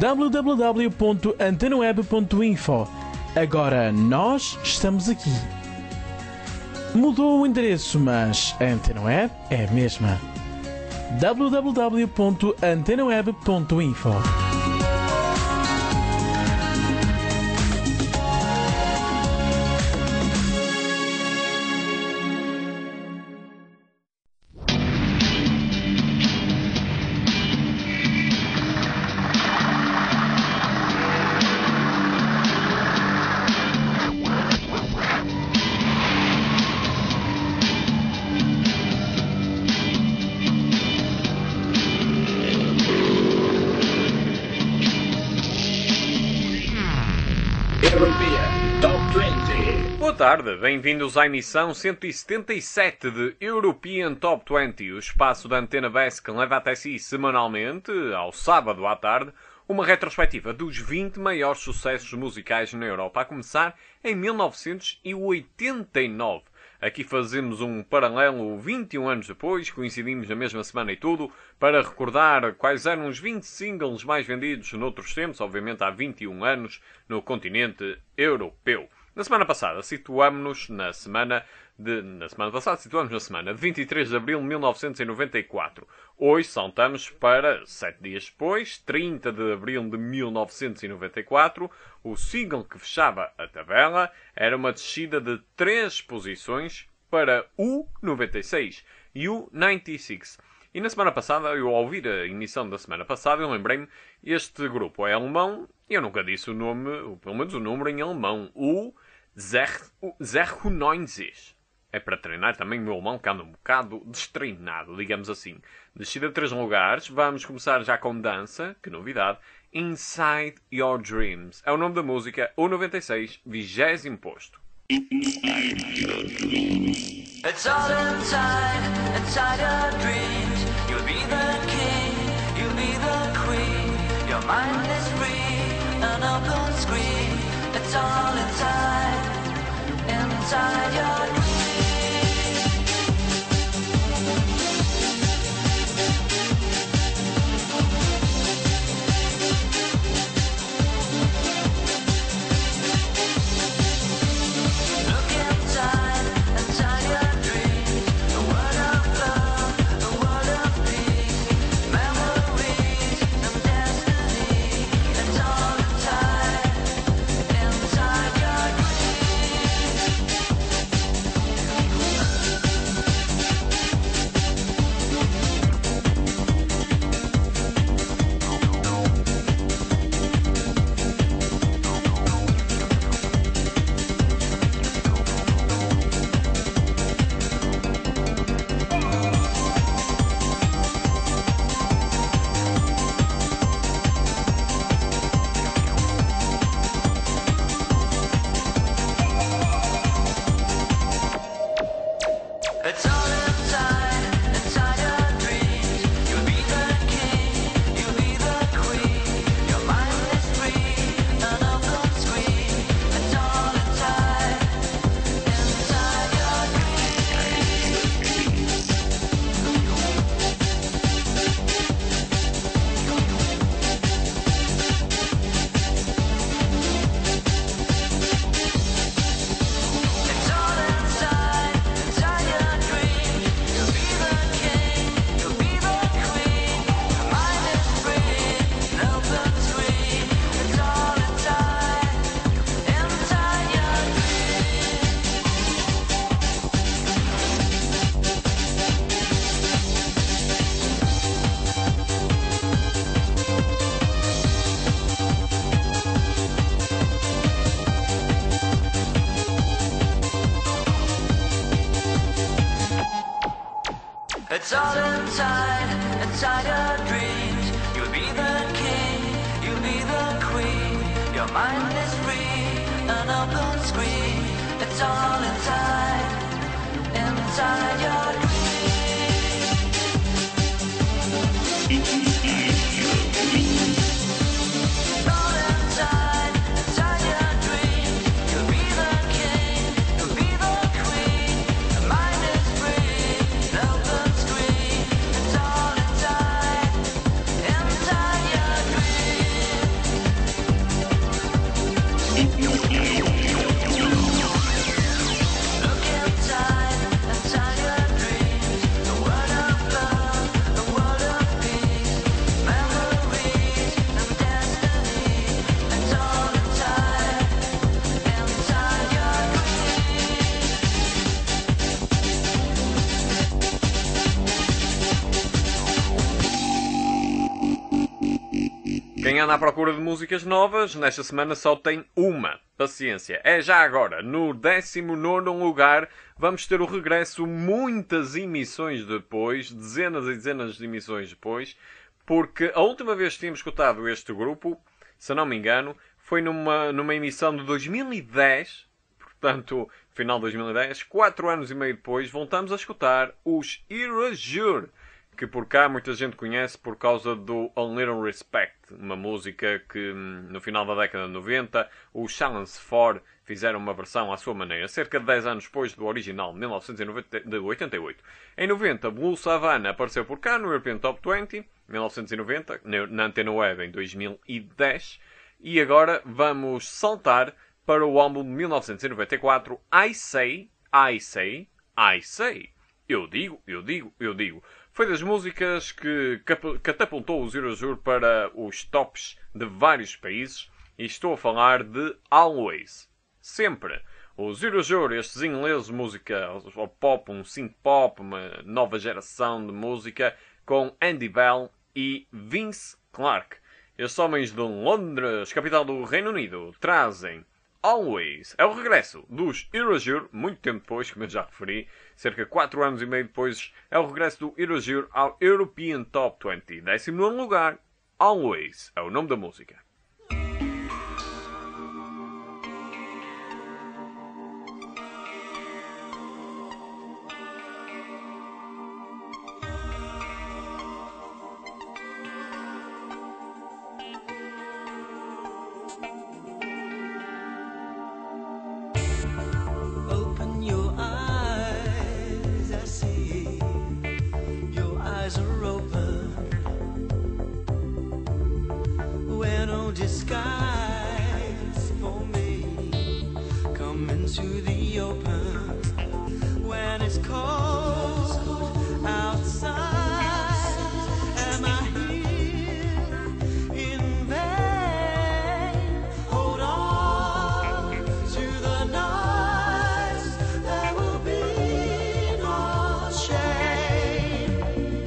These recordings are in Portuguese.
www.antenaweb.info. Agora nós estamos aqui. Mudou o endereço, mas a Antena Web é a mesma. www.antenaweb.info. Boa tarde, bem-vindos à emissão 177 de European Top 20, o espaço da Antena BES que leva até si semanalmente, ao sábado à tarde, uma retrospectiva dos 20 maiores sucessos musicais na Europa, a começar em 1989. Aqui fazemos um paralelo 21 anos depois, coincidimos na mesma semana e tudo, para recordar quais eram os 20 singles mais vendidos noutros tempos, obviamente há 21 anos, no continente europeu. Na semana passada situámos-nos na semana de 23 de abril de 1994. Hoje saltamos para 7 dias depois, 30 de abril de 1994. O single que fechava a tabela era uma descida de 3 posições para o 96 e o 96. E na semana passada, eu ao ouvir a emissão da semana passada, eu lembrei-me, este grupo é alemão, e eu nunca disse o nome, ou pelo menos o número em alemão, o 96. É para treinar também o meu alemão, que anda um bocado destreinado, digamos assim. Descida de 3 lugares, vamos começar já com dança, que novidade, Inside Your Dreams. É o nome da música, o 96, 20º posto. It's all inside your dreams. You'll be the king, you'll be the queen. Your mind is free, an open screen. It's all inside your dreams. It's all inside your dreams. You'll be the king, you'll be the queen. Your mind is free, an open screen. It's all inside your dreams. Quem anda à procura de músicas novas, nesta semana só tem uma. Paciência. É já agora, no 19º lugar, vamos ter o regresso muitas emissões depois, dezenas e dezenas de emissões depois, porque a última vez que tínhamos escutado este grupo, se não me engano, foi numa emissão de 2010, portanto, final de 2010, 4 anos e meio depois, voltamos a escutar os Erasure, que por cá muita gente conhece por causa do A Little Respect, uma música que no final da década de 90 os Challenge 4 fizeram uma versão à sua maneira, cerca de 10 anos depois do original, de 1988. Em 90, Blue Savannah apareceu por cá no European Top 20, 1990, na Antena Web em 2010, e agora vamos saltar para o álbum de 1994, I Say, I Say, I Say. Eu digo. Foi das músicas que catapultou os Erasure para os tops de vários países e estou a falar de Always. Sempre. Os Erasure, estes ingleses, música ao pop, um synth pop, uma nova geração de música com Andy Bell e Vince Clarke. Estes homens de Londres, capital do Reino Unido, trazem Always. É o regresso dos Erasure, muito tempo depois, como eu já referi, cerca de 4 anos e meio depois, é o regresso do Erasure ao European Top 20. 19º lugar, Always, é o nome da música. Disguise for me. Come into the open when it's cold outside. Am I here in vain? Hold on to the nights. There will be no shame.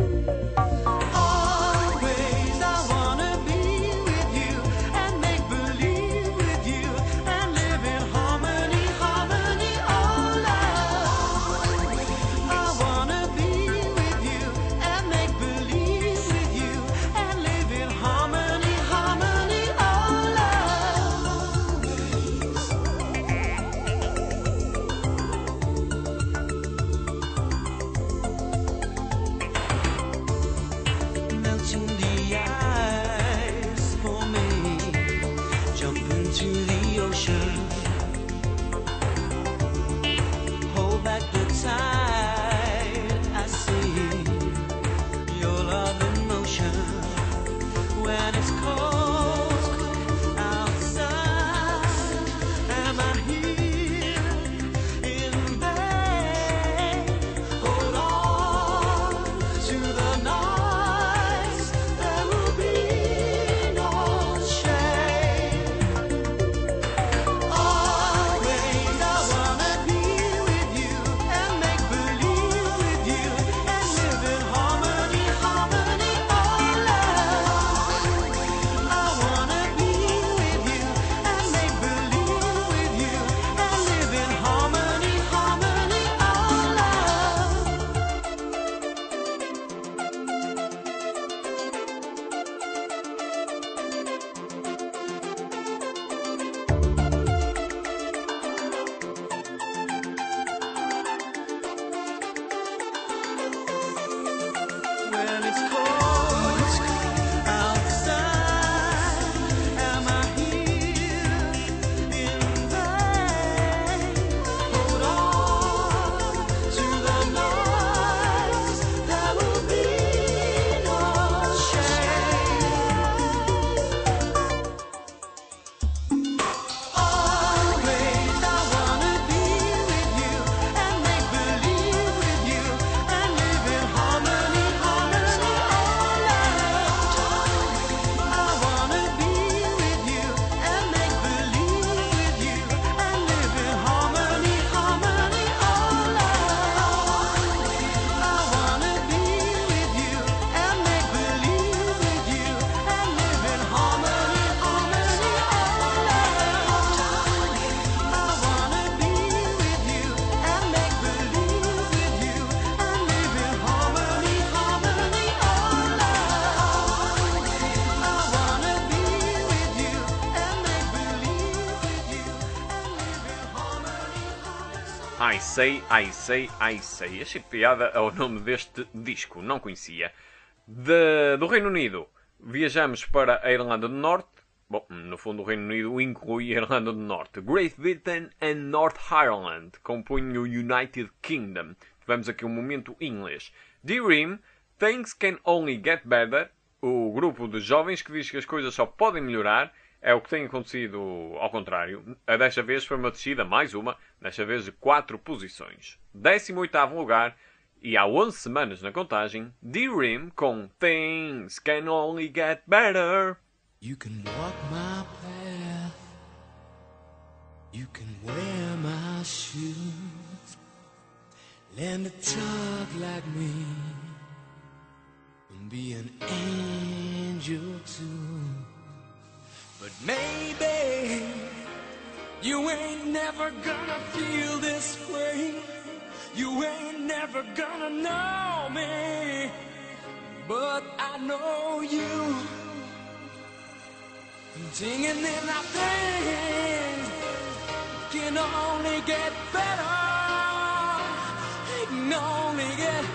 Always I wanna be with you and make believe with you and live in harmony, harmony, oh love. I wanna be with you and make believe with you and live in harmony, harmony, oh love. Melting the ice for me. Jump into the ocean. Hold back the tide. I see your love in motion. When it's cold outside, am I here in vain? Hold on to the nights. There will be no shame. Always I wanna be with you and make believe with you and live in harmony, harmony, oh love. I I Say, I Say, I Say. Achei piada ao nome deste disco, não conhecia. Do Reino Unido, viajamos para a Irlanda do Norte. Bom, no fundo o Reino Unido inclui a Irlanda do Norte. Great Britain and North Ireland compõem o United Kingdom. Tivemos aqui um momento inglês. D-Ream, Things Can Only Get Better. O grupo de jovens que diz que as coisas só podem melhorar. É o que tem acontecido ao contrário. Desta vez foi uma descida, mais uma, desta vez de 4 posições. 18º lugar, e há 11 semanas na contagem, D-Ream com Things Can Only Get Better. You can walk my path, you can wear my shoes, learn to talk like me, and be an angel too. But maybe you ain't never gonna feel this way. You ain't never gonna know me. But I know you. Singing in our things can only get better. It can only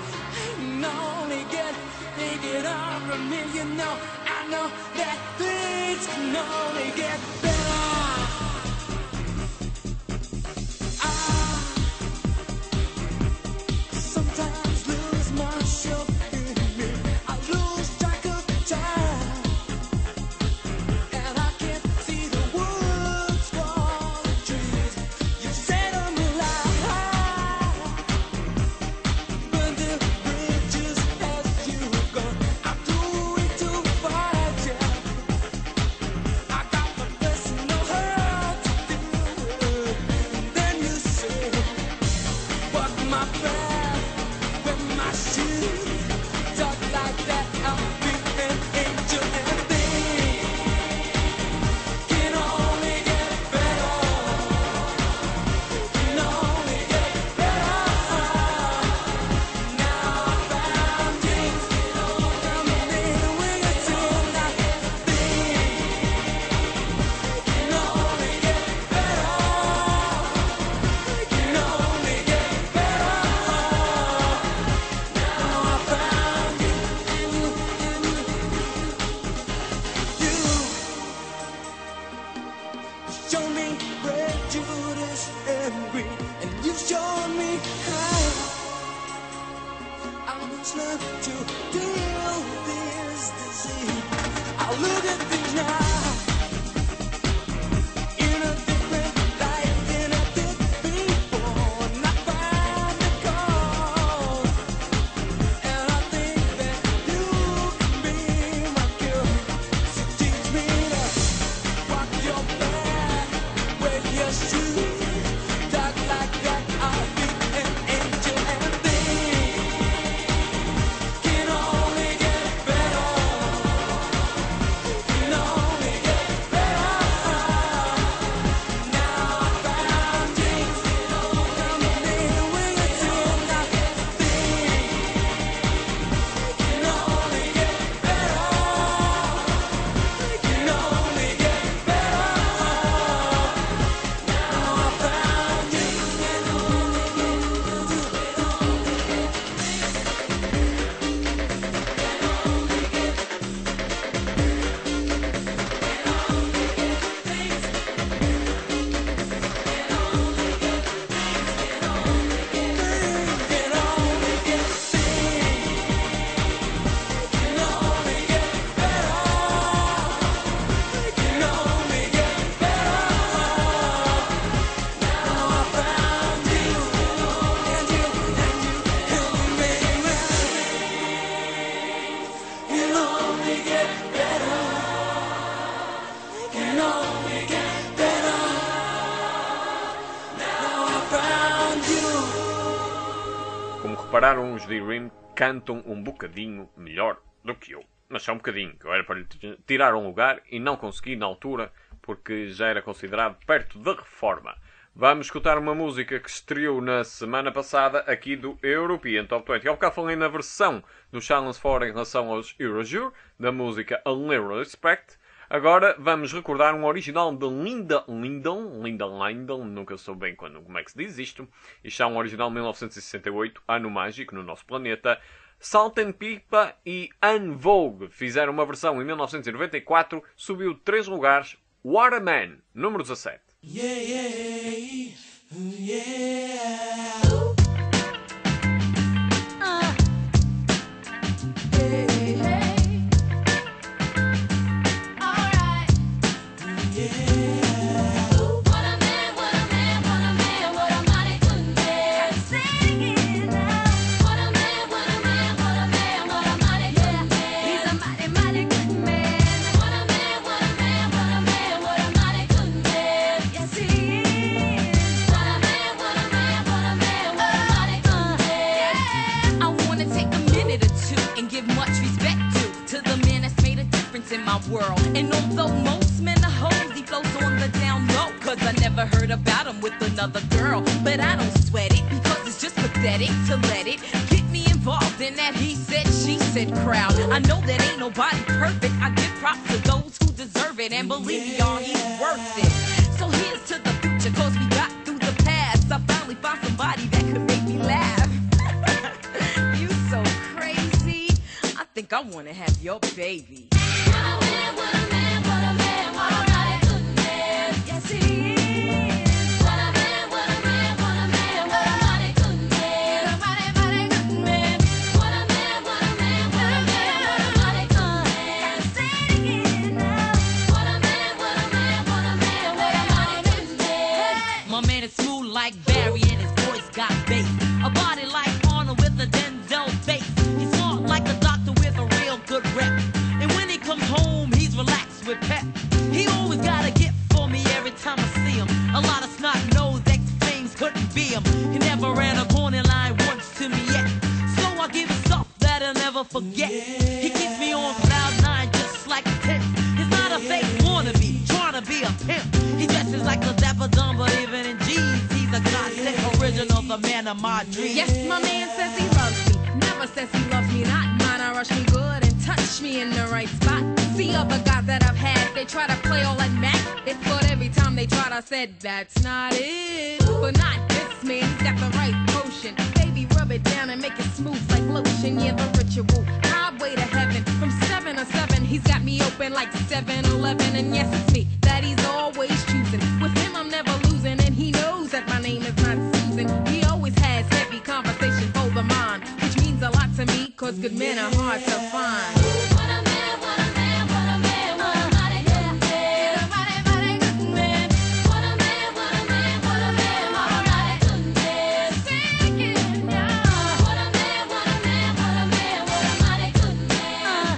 get, take it all from me, you know. I know that things can only get better. I sometimes lose myself in me. I lose track of time, and I can't see the woods for the trees. You set them alive, but the bridges as you go. I'm doing too far, yeah. I got the personal hurt to do. And then you say, walk my path with my shoes. Talk like that, I'll be an angel, and things can only get better. Can only get better. Now I found things coming in when you say that things can only get better. Can only get better. Now I found you. You show me prejudice and greed, and you show me how I must learn to deal with this disease. I look at things now in a different light than I did before, and I find the cause, and I think that you can be my cure. So teach me to walk your path with your shoes. Talk like that, I'll be an angel, and things can only get better. Can only get better. Now I found things coming in when you say that things can only get better. Can only get better. Now I found you. Can only get can only get better. Can only get better. Now I found you, and you made me. Can only get better. Can only get better. Now I found you. Como repararam, os D-Ream cantam um bocadinho melhor do que eu. Mas só um bocadinho, que eu era para lhe tirar um lugar e não consegui na altura, porque já era considerado perto da reforma. Vamos escutar uma música que estreou na semana passada aqui do European Top 20. Ao bocado falei na versão do Challenge 4 em relação aos Eurojure, da música A Little Respect. Agora vamos recordar um original de Linda Lyndon, nunca soube bem como é que se diz isto. Isto é um original de 1968, ano mágico no nosso planeta. Salt and Pepper e En Vogue fizeram uma versão em 1994, subiu 3 lugares. What a Man, número 17. World. And although most men are hoes, he flows on the down low, cause I never heard about him with another girl. But I don't sweat it, because it's just pathetic to let it get me involved in that he said, she said crowd. I know that ain't nobody perfect, I give props to those who deserve it, and believe me, y'all, he's worth it. So here's to the future, cause we got through the past. I finally found somebody that could make me laugh. You so crazy, I think I wanna have your baby. Like Barry and his voice got bass. A body like Arnold with a Denzel face. He's smart like a doctor with a real good rep. And when he comes home, he's relaxed with pep. He always got a gift for me every time I see him. A lot of snot-nosed ex-flames couldn't be him. He never ran a corner line once to me yet. So I give him stuff that I'll never forget. He keeps me on cloud 9 just like a tip. He's not a fake wannabe, trying to be a pimp. He dresses like a dapper dumb, but even in jeans, he's a godsend original, the man of my dreams. Yes, my man says he loves me. Never says he loves me not. Mine, I rush me good and touch me in the right spot. See other guys that I've had, they try to play all that Mac. It's but every time they tried, I said, that's not it. But not this man, he's got the right potion. Baby, rub it down and make it smooth like lotion. Yeah, the ritual, highway to heaven. From 7 to 7, he's got me open like 7-Eleven. And yes, it's me that he's always choosing. With him, I'm never losing, and he knows that my name is not Susan. He always has heavy conversation for the mind, which means a lot to me, cause good men are hard to find. What a man, what a man, what a man, what a mighty good man. Mighty, mighty good man. What a man, what a man, what a man, what a mighty good man. Sing it now. What a man, what a man, what a man, what a mighty good man.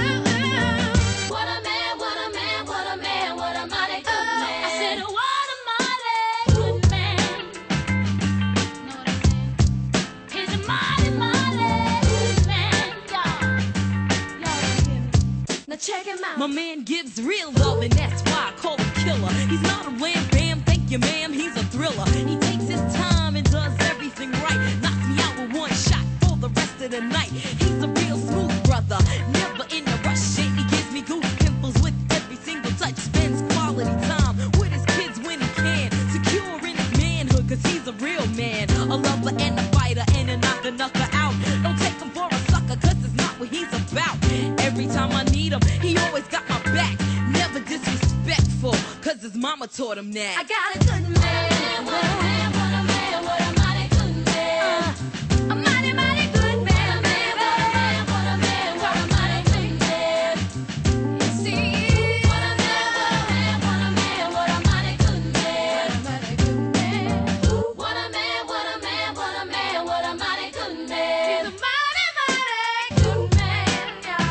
What a man, what a man, what a man, what a mighty good man. I said, what a mighty good man. Know what I'm saying? He's a mighty, mighty good man, y'all. Y'all don't hear me. Now check him out. My man gives real love, and that's why I call him killer. He's not a wham bam, thank you ma'am, he's a thriller. He takes his time and does everything right. Knocks me out with one shot for the rest of the night. He's a real smooth brother, never in a rush. And he gives me goose pimples with every single touch. Spends quality time with his kids when he can. Secure in his manhood, cause he's a real man. A lover and a fighter and a knocker out. Don't take him for a sucker, cause it's not what he's about. Every time I need him, he always got my back. Never disrespectful, cause his mama taught him that. I got a good man. What a man, what a man, what a mighty good man. A mighty, mighty good man. What a man, what a man, what a mighty good man. You see, what a man, what a man, what a mighty good man. What a mighty good man. What a man, what a man, what a man, what a mighty good man. He's a mighty, mighty good man,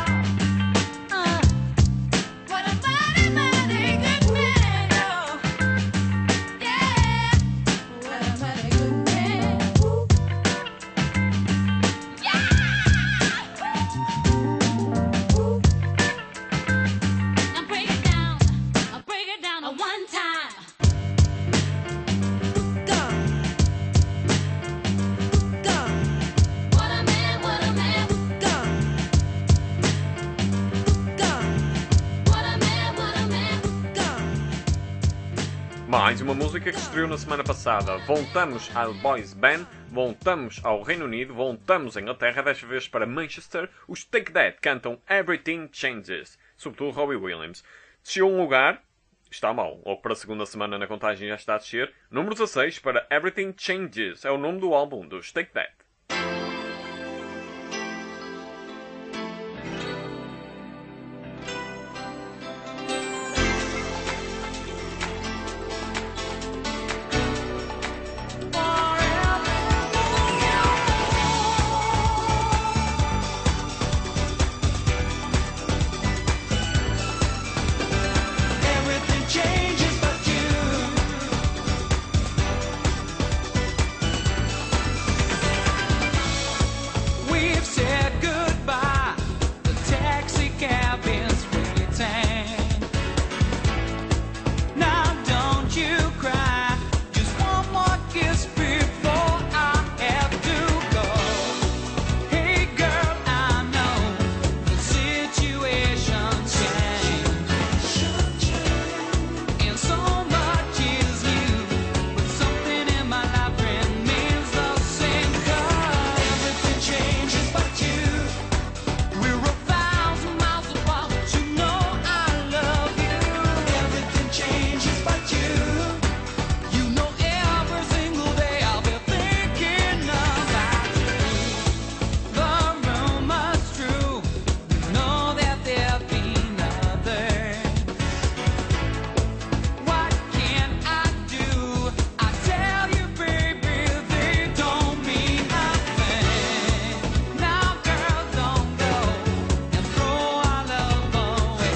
y'all. What a mighty, mighty good man, y'all. Yeah. Mais uma música que estreou na semana passada. Voltamos ao Boys Band, voltamos ao Reino Unido, voltamos à Inglaterra, desta vez para Manchester. Os Take That cantam Everything Changes, sobretudo Robbie Williams. Desceu um lugar, está mal, logo para a segunda semana na contagem já está a descer. Número 16 para Everything Changes, é o nome do álbum dos Take That. Everything changes but you. We've said goodbye. The taxi cabin's waiting. Now don't you cry. Just one more kiss before I have to go. Hey girl, I know the situation's changed. And so much is new, but something in my life remains the same. 'Cause everything changes but you. We're 1,000 miles apart, but you know I love you. Everything changes but you. You know every single day I'll be thinking about you. The rumor's true, you know that there'll be nothing. What can I do? I tell you, baby, they don't mean nothing. Now, girl, don't go and throw our love away.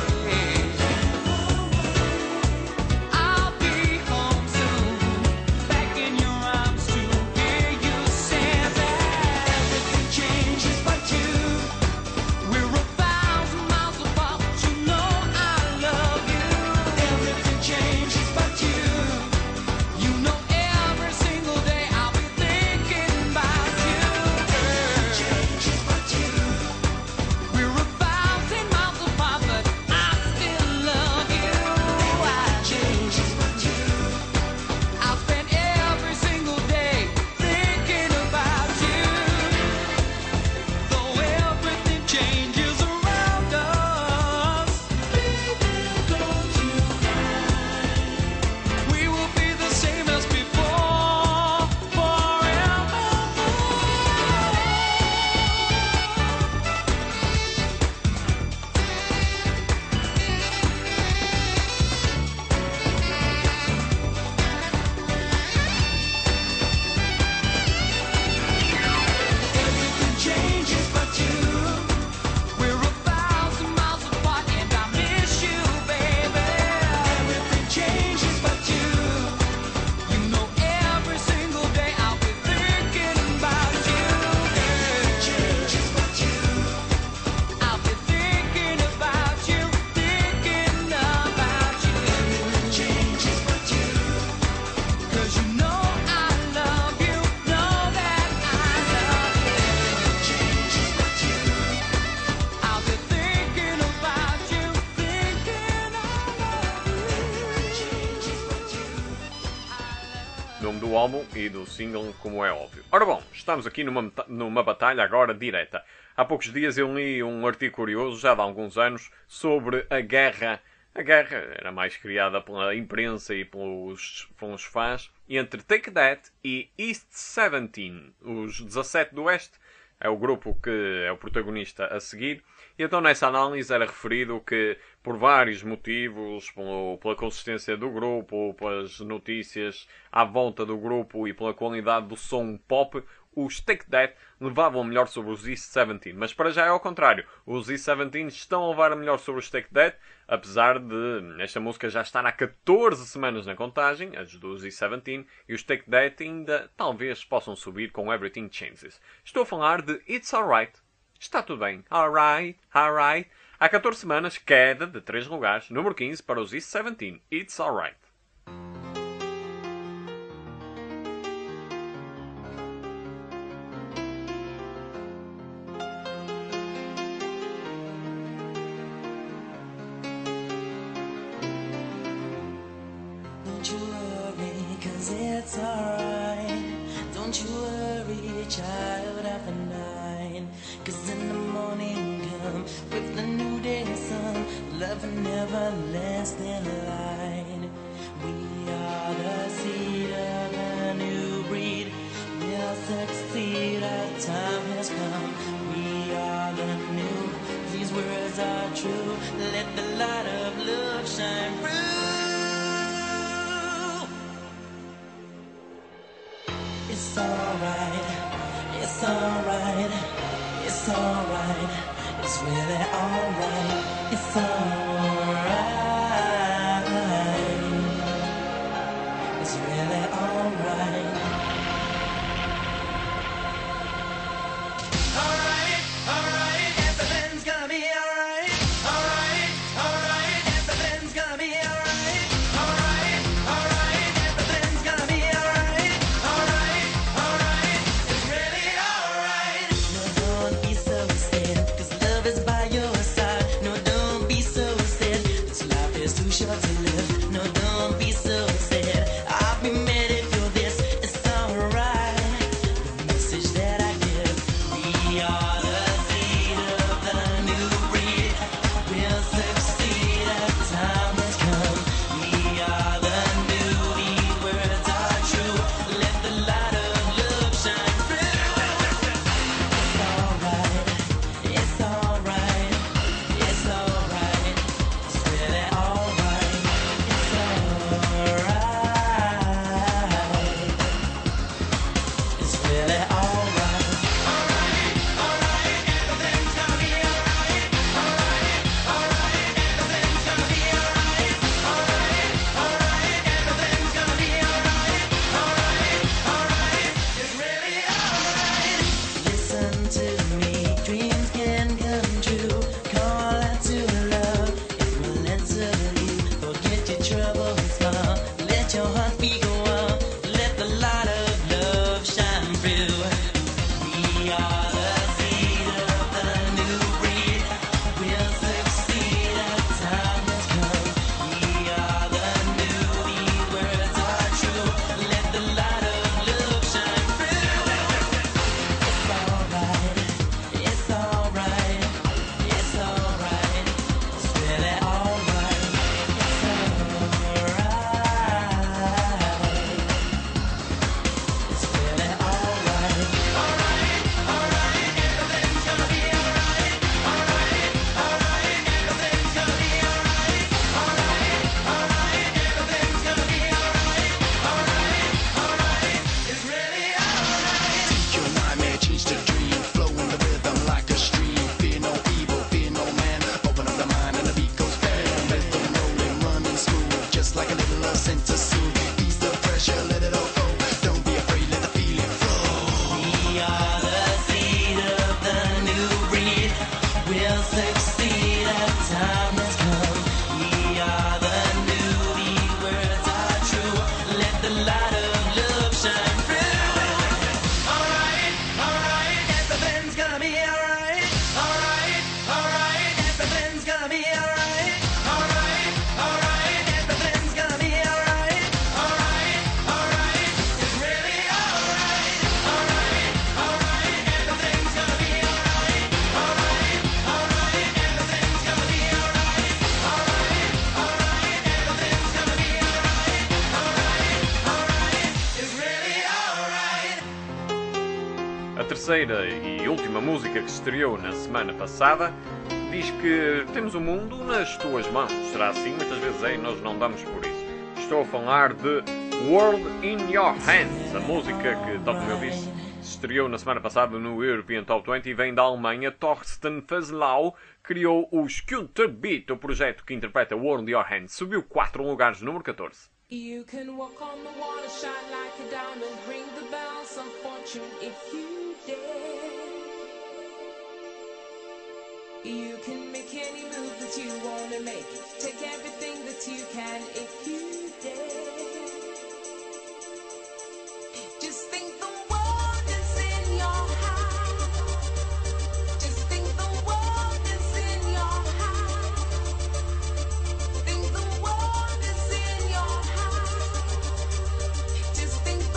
I'll be home soon, back in your arms to hear you say that everything changes but you. We're 1,000 miles apart, but you know I love you. Everything changes but you. You know every single day I'll be thinking about you. Everything changes but you. We're 1,000 miles apart, but I still love you. Everything changes but you. I'll spend every single day thinking about you. Though everything changes around us, baby, don't you cry. We will be the same as before, forevermore. Everything changes but you. We're 1,000 miles apart and I miss you, baby. Everything changes but you. You know every single day I'll be thinking about you. Everything changes but you. I'll be thinking about you, thinking about you. Everything changes but you. 'Cause you know I love you, know that I love you. Everything changes but you. I'll be thinking about you, thinking I love you. Everything changes but you. Nome do álbum e do single, como é óbvio. Ora bom, estamos aqui numa batalha agora direta. Há poucos dias eu li um artigo curioso, já de há alguns anos, sobre a guerra. A guerra era mais criada pela imprensa e pelos fãs entre Take That e East 17, os 17 do Oeste. É o grupo que é o protagonista a seguir. E então nessa análise era referido que por vários motivos, pela consistência do grupo, pelas notícias à volta do grupo e pela qualidade do som pop, os Take That levavam a melhor sobre os East 17. Mas para já é ao contrário. Os East 17 estão a levar a melhor sobre os Take That, apesar de esta música já estar há 14 semanas na contagem, as dos East 17, e os Take That ainda talvez possam subir com Everything Changes. Estou a falar de It's Alright. Está tudo bem. Alright, alright. Há 14 semanas, queda de 3 lugares. Número 15 para os East 17. It's Alright. Don't you worry. it's alright. Don't you worry, child of the night. 'Cause in the morning come with the new day sun, love and everlasting light. We are the seed of a new breed. We'll succeed, our time has come. We are the new, these words are true. Let the light of love shine through. It's alright, it's alright, it's alright, it's really alright, it's alright, it's really alright. Alright, everything's gonna be alright. Alright, everything's gonna be alright. Alright, everything's gonna be alright. Alright, it's really alright. No, don't be so sad, 'cause love is by your side. No, don't be so sad, this life is too short to live. No, don't be so sad, I'll be mad if you're this. It's alright, the message that I give. We are the seed of the new breed. We'll succeed, our time has come. We are the new, these words are true. Let the light of love shine through. It's alright, it's alright, it's alright, it's really alright, it's alright, it's really alright. Everything's gonna be alright. Alright, everything's gonna be alright. Alright, everything's gonna be alright. Alright, it's really alright. Listen to me, dreams can come true. Call out to love, it will answer you. Forget your trouble and smile. Let your heart beat go on. Let the light of love shine through. We are the seed of the new breed. We'll succeed, our time has come. We are the new, these words are true. Let the light of love shine through. It's alright, it's alright, it's alright, it's really alright, it's alright, it's really alright. Alright, everything's gonna be alright. Alright, everything's gonna be alright. Alright, everything's gonna be alright. Alright, it's really alright. Your nightmare changed to dream, flowing the rhythm like a stream. Fear no evil, fear no man. Open up the mind and the beat goes bang. Rhythm rolling, running smooth, just like a little love sent to soothe. Ease the pressure, let it all go. Don't be afraid, let the feeling flow. We are the seed of the new breed. We'll succeed, our time has come. We are the new, these words are true. Let the light of love shine through. Alright, everything's gonna be alright. Alright, everything's gonna be alright. Alright, everything's gonna be alright. Alright, it's really alright. Alright, everything's gonna be alright. Alright, everything's gonna be alright. Alright, everything's gonna be alright. Alright, it's really alright. A terceira e última música que estreou na semana passada diz que temos o mundo nas tuas mãos. Será assim? Muitas vezes é e nós não damos por isso. Estou a falar de World in Your Hands, a música que, tal como eu disse, estreou na semana passada no European Top 20 e vem da Alemanha. Thorsten Fazlau criou o Scooterbeat, o projeto que interpreta World in Your Hands. Subiu 4 lugares, número 14. You can walk on the water, shine like a diamond, ring the bells of fortune if you dare. You can make any move that you wanna make, take everything that you can if you dare. Just think the world is in your hands. Just think the world is in your hands. Think the world is in your hands. Just think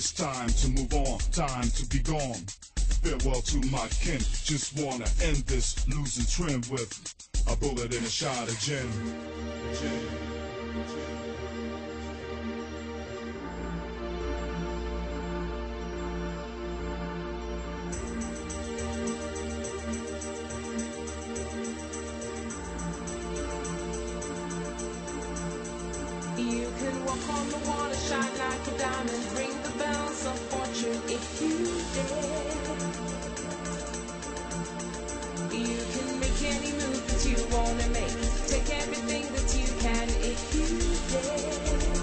It's time to move on, time to be gone. Farewell to my kin. Just wanna end this losing trend with a bullet and a shot of gin. You can walk on the water, shine like a diamond, ring the bells of fortune if you dare. You can make any move that you wanna make, take everything that you can if you dare.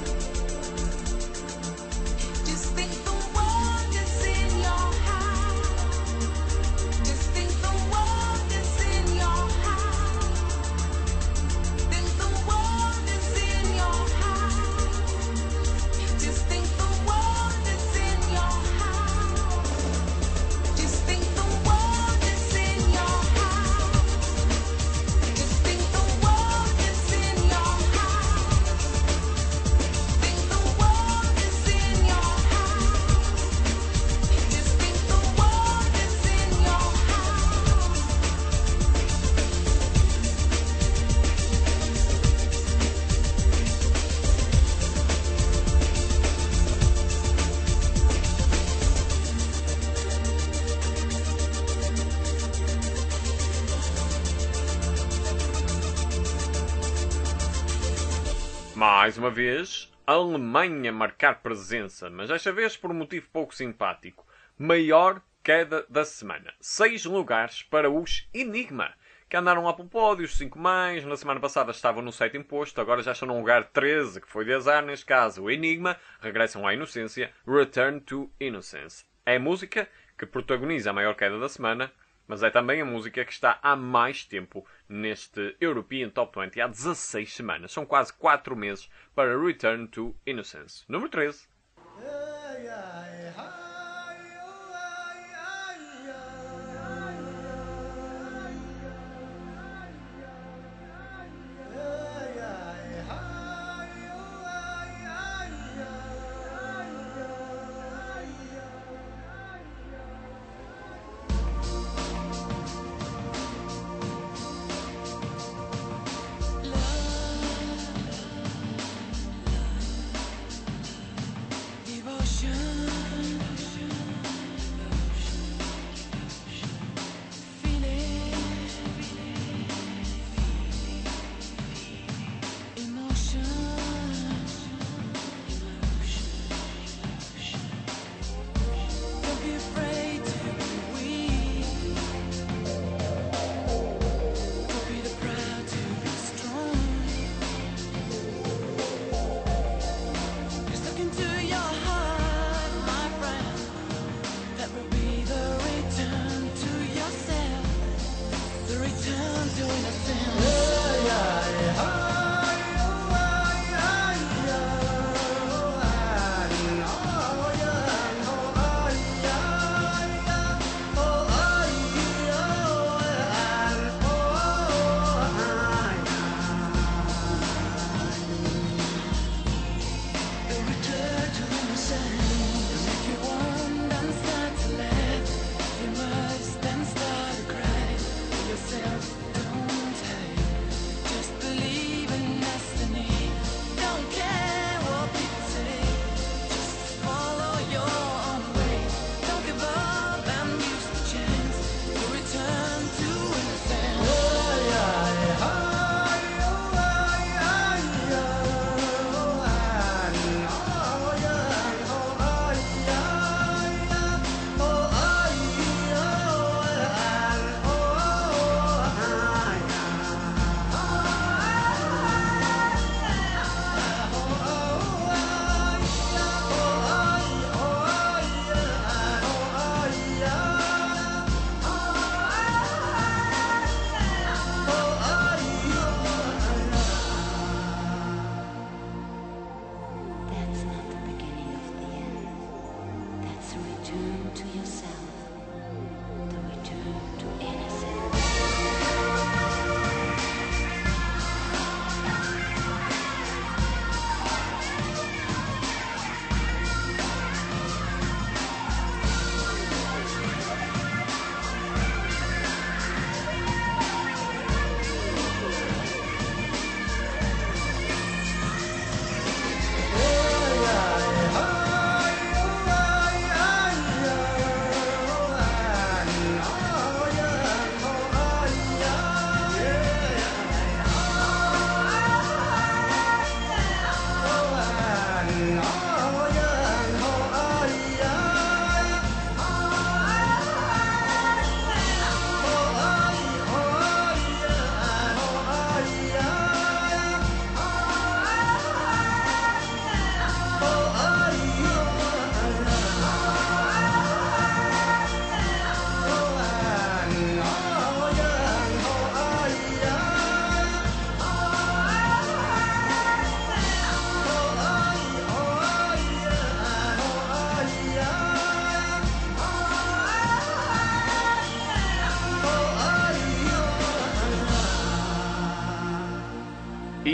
Just think the world is in your hand. Just think the world is in your hand. Think the world is in your hand. Just think the world is in your hand. Just think the world is in your hand. Just think the world is in your hand. Think the world is in your hand. Just think the world is in your hand. Mais uma vez, a Alemanha marcar presença, mas desta vez por um motivo pouco simpático. Maior queda da semana. 6 lugares para os Enigma, que andaram lá pelo pódio, os 5 mais. Na semana passada estavam no 7º posto, agora já estão no lugar 13, que foi de azar. Neste caso, o Enigma regressam à inocência. Return to Innocence. É a música que protagoniza a maior queda da semana, mas é também a música que está há mais tempo neste European Top 20, há 16 semanas. São quase 4 meses para Return to Innocence. Número 13.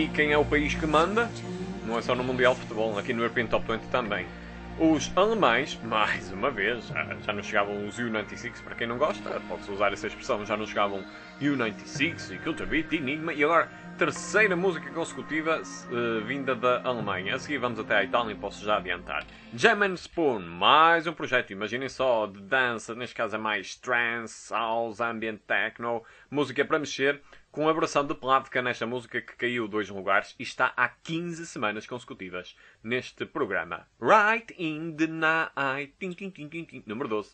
E quem é o país que manda? Não é só no Mundial de Futebol, aqui no European Top 20 também. Os alemães, mais uma vez, já nos chegavam os U96, para quem não gosta, pode-se usar essa expressão, já nos chegavam U96 e Culture Beat, Enigma, e agora terceira música consecutiva vinda da Alemanha. A seguir vamos até a Itália e posso já adiantar. Jam & Spoon, mais um projeto, imaginem só, de dança, neste caso é mais trance, house, ambient, techno, música para mexer, com a versão de Plavka nesta música que caiu 2 lugares e está há 15 semanas consecutivas neste programa. Right in the Night, tim, tim, tim, tim, tim, número 12.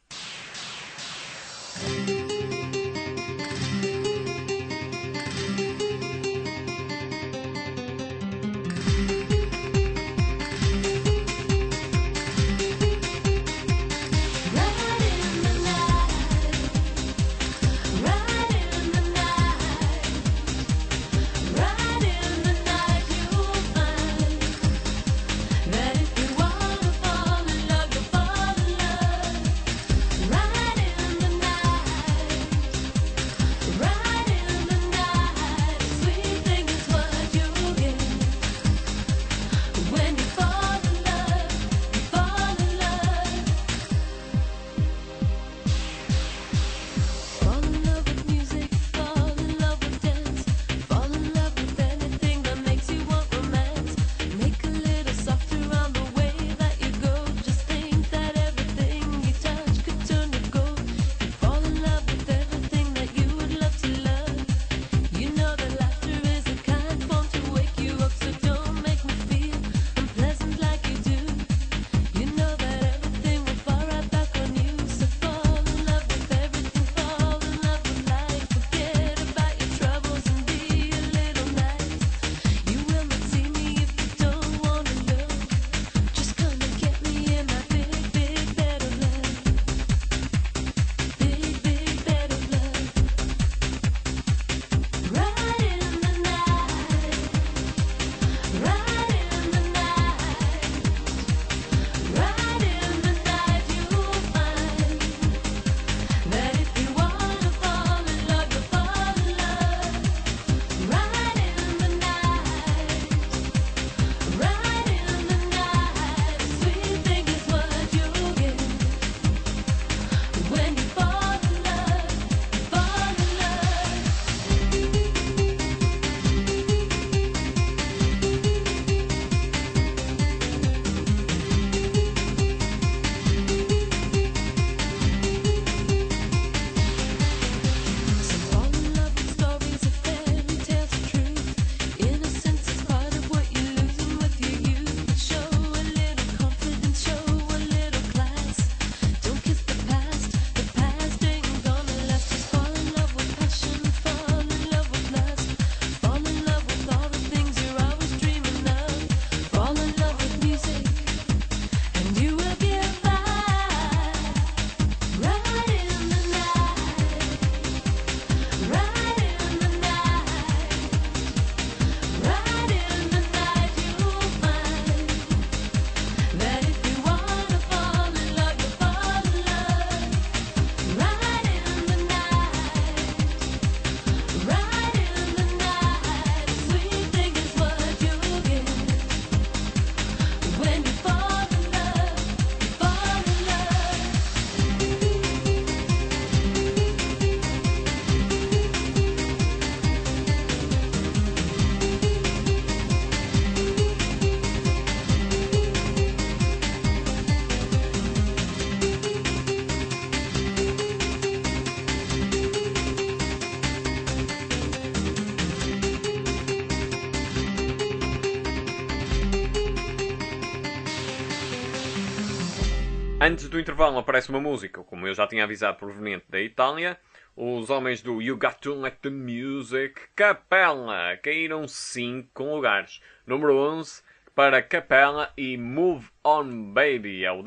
Antes do intervalo aparece uma música, como eu já tinha avisado, proveniente da Itália. Os homens do You Got To Like The Music, Capella, caíram 5 lugares. Número 11 para Capella e Move On Baby. É o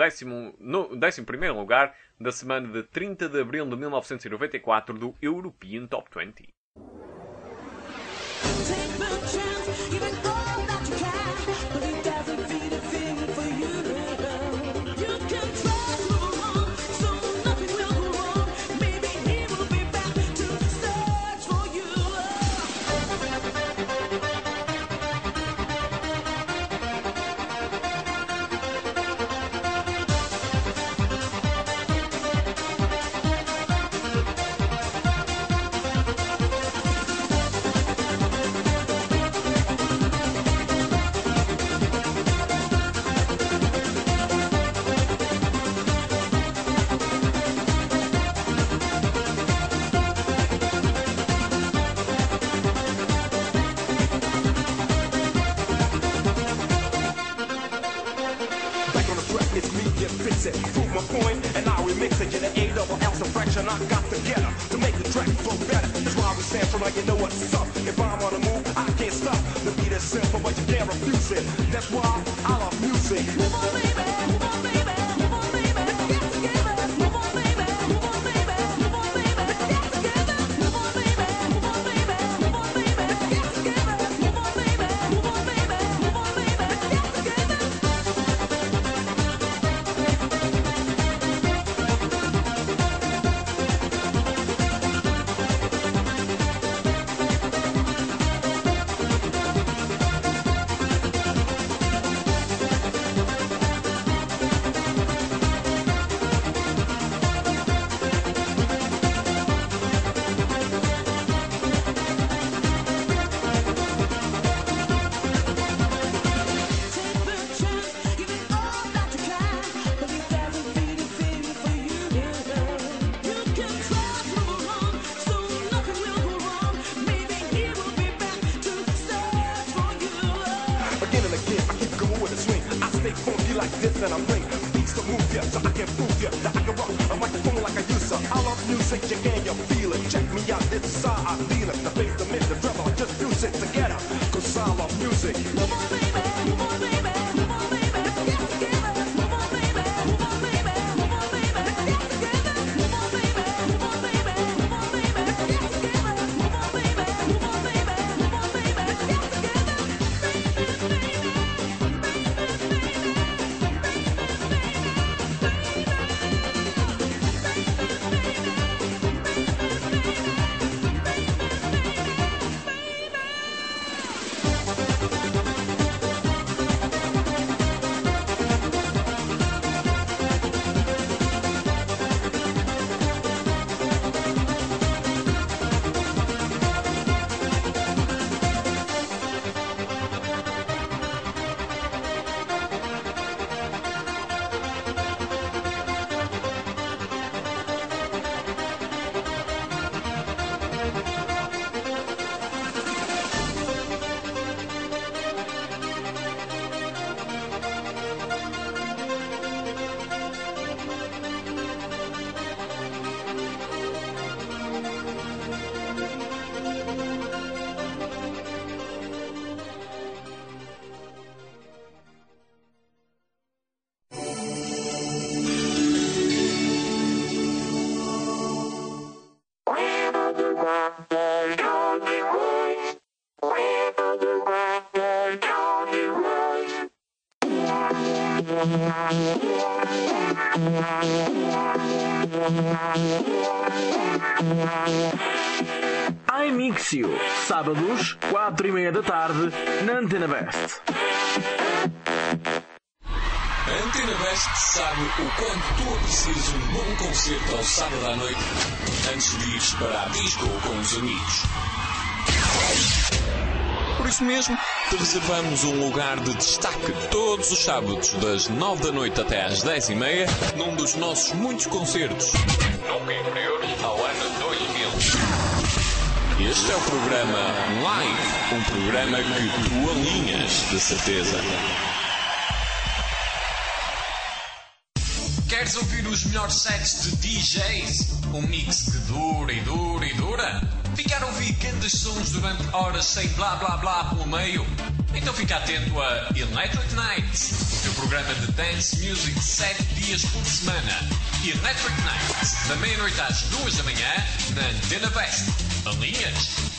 11º lugar da semana de 30 de abril de 1994 do European Top 20. Take my chance, give it all that you can, but it doesn't mean a thing for you. You can try to move on, so nothing will go wrong. Maybe he will be back to search for you. fix it, prove my point, and now we mix it. Get an A double L fraction, I got to get her to make the track flow better. That's why we stand for like you know what's up. If I'm on the move, I can't stop. The beat is simple, but you can't refuse it. That's why I love music. Move on, baby, move on, baby, move on, baby. Let's get together. Move on, baby, move on, baby, move on, baby. Let's get together. Move on, baby, move on, baby, move on, baby. Let's get together. Move on, baby, move on, baby, move on, baby. Let's get together. Again and again, I keep going with a swing. I stay funky like this and I bring beats to move ya, so I can prove ya that I can rock a microphone like I used to. I love music, you can you feel it. Check me out, this is how I feel it. The bass, the mid, the treble, just fuse it together. Cause I love music. Move on, baby, move on, baby, move on, baby. Let's get together. Move on, baby, move on, baby, move on, baby. Let's get together. Move on, baby, move on, baby, move on, baby. Let's get together. Move on, baby, move on, baby, move on, baby. Let's get together. iMixio, sábados, 4:30 da tarde, na Antena Best. A Antena Best sabe o quanto tu aprecias um bom concerto ao sábado à noite antes de ires para a disco com os amigos. Por isso mesmo, te reservamos um lugar de destaque todos os sábados, das 9 da noite até às 10:30, num dos nossos muitos concertos, nunca inferiores ao ano 2000. Este é o programa Live, um programa que tu alinhas, de certeza. Queres ouvir os melhores sets de DJs? Um mix que dura e dura e dura? Ficar a ouvir grandes sons durante horas sem blá blá blá pelo meio? Então fica atento a Electric Nights, o teu programa de dance music 7 dias por semana. Electric Nights, da meia-noite às 2 da manhã, na Antena Best. Alinhas?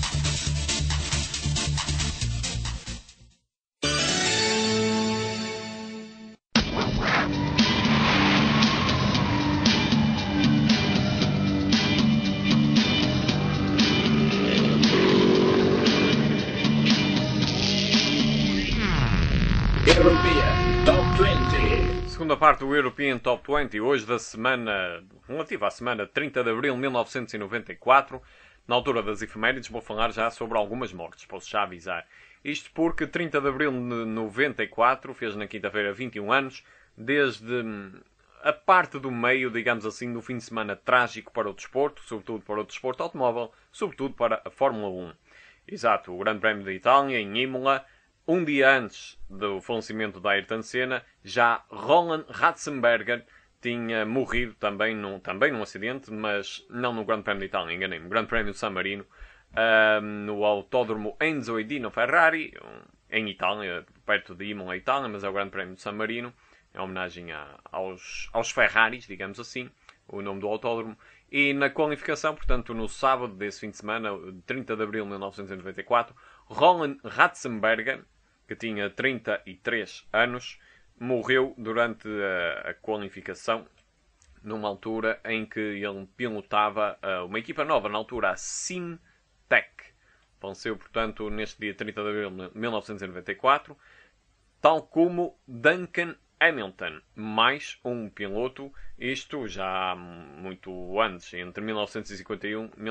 European Top 20. Segunda parte do European Top 20, hoje da semana, relativa à semana 30 de abril de 1994. Na altura das efemérides vou falar já sobre algumas mortes, posso já avisar. Isto porque 30 de abril de 94 fez na quinta-feira 21 anos, desde a parte do meio, digamos assim, do fim de semana trágico para o desporto, sobretudo para o desporto automóvel, sobretudo para a Fórmula 1. Exato, o Grande Prémio da Itália, em Imola, Um dia antes do falecimento de Ayrton Senna, já Roland Ratzenberger tinha morrido também num acidente, mas não no Grande Prémio de Itália, enganei-me, Grande Prémio de San Marino, no autódromo Enzo e Dino Ferrari, em Itália, perto de Imola, Itália, mas é o Grande Prémio de San Marino, em homenagem aos Ferraris, digamos assim, o nome do autódromo. E na qualificação, portanto, no sábado desse fim de semana, 30 de abril de 1994, Roland Ratzenberger, que tinha 33 anos, morreu durante a qualificação, numa altura em que ele pilotava uma equipa nova, na altura a Simtech. Faleceu, portanto, neste dia 30 de abril de 1994, tal como Duncan Hamilton, mais um piloto, isto já muito antes, entre 1951 e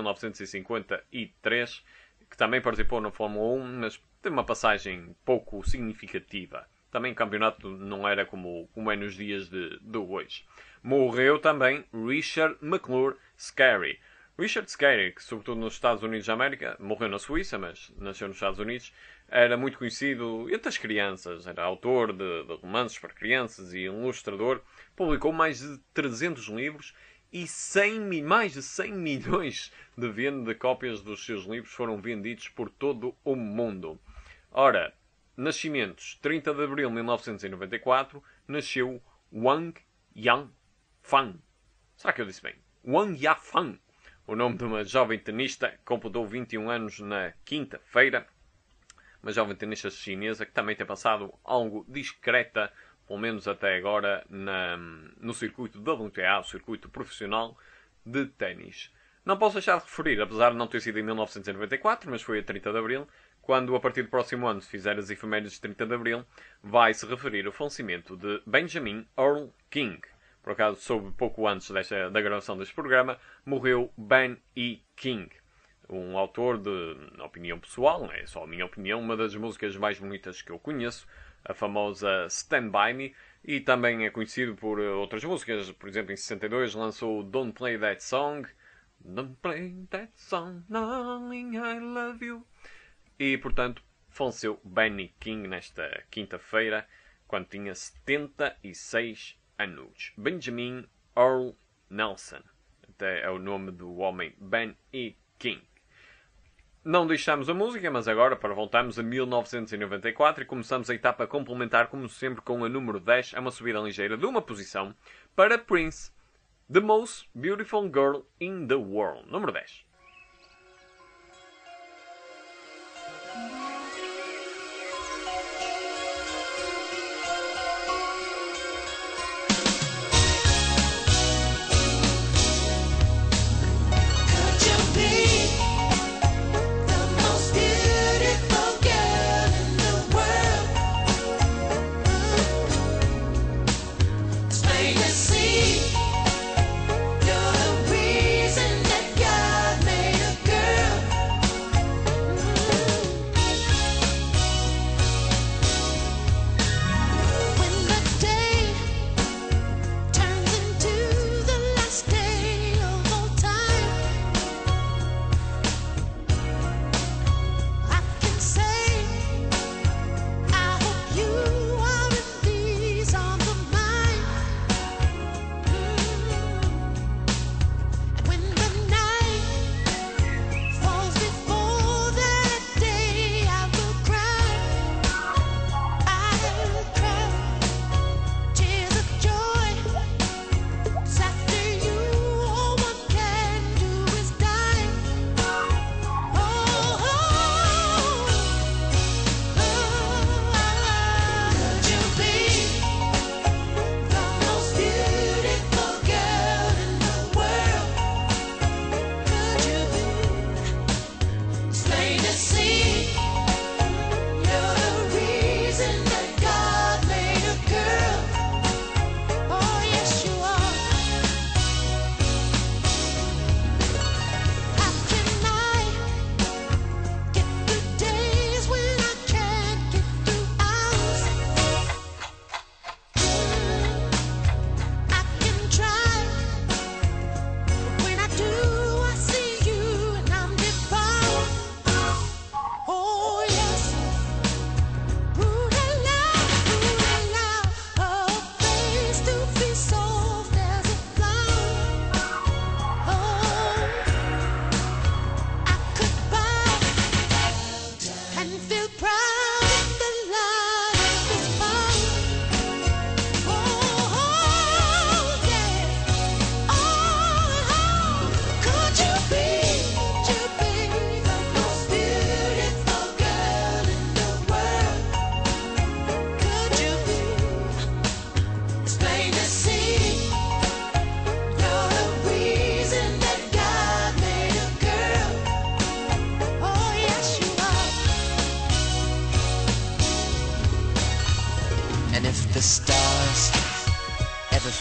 1953, que também participou na Fórmula 1, mas teve uma passagem pouco significativa. Também o campeonato não era como é nos dias de hoje. Morreu também Richard McClure Scarry. Richard Scarry, que sobretudo nos Estados Unidos da América, morreu na Suíça, mas nasceu nos Estados Unidos, era muito conhecido entre as crianças. Era autor de romances para crianças e ilustrador. Publicou mais de 300 livros e mais de 100 milhões de cópias dos seus livros foram vendidos por todo o mundo. Ora, nascimentos. 30 de abril de 1994, nasceu Wang Yafan. Será que eu disse bem? Wang Yafan. O nome de uma jovem tenista que completou 21 anos na quinta-feira. Uma jovem tenista chinesa que também tem passado algo discreta, pelo menos até agora, no circuito WTA, o circuito profissional de ténis. Não posso deixar de referir, apesar de não ter sido em 1994, mas foi a 30 de abril, quando a partir do próximo ano se fizer as efemérides de 30 de abril, vai-se referir ao falecimento de Benjamin Earl King. Por acaso, soube pouco antes da gravação deste programa, morreu Ben E. King, um autor de opinião pessoal, não é só a minha opinião, uma das músicas mais bonitas que eu conheço, a famosa Stand By Me, e também é conhecido por outras músicas. Por exemplo, em 62 lançou Don't Play That Song, Don't Play That Song, Darling, I Love You. E, portanto, faleceu Benny King nesta quinta-feira, quando tinha 76 anos. Benjamin Earl Nelson. Até é o nome do homem, Ben E. King. Não deixamos a música, mas agora para voltarmos a 1994 e começamos a etapa complementar, como sempre, com a número 10. É uma subida ligeira de uma posição para Prince, The Most Beautiful Girl in the World. Número 10. Could you be the most beautiful girl in the world? It's plain to see you're the reason that God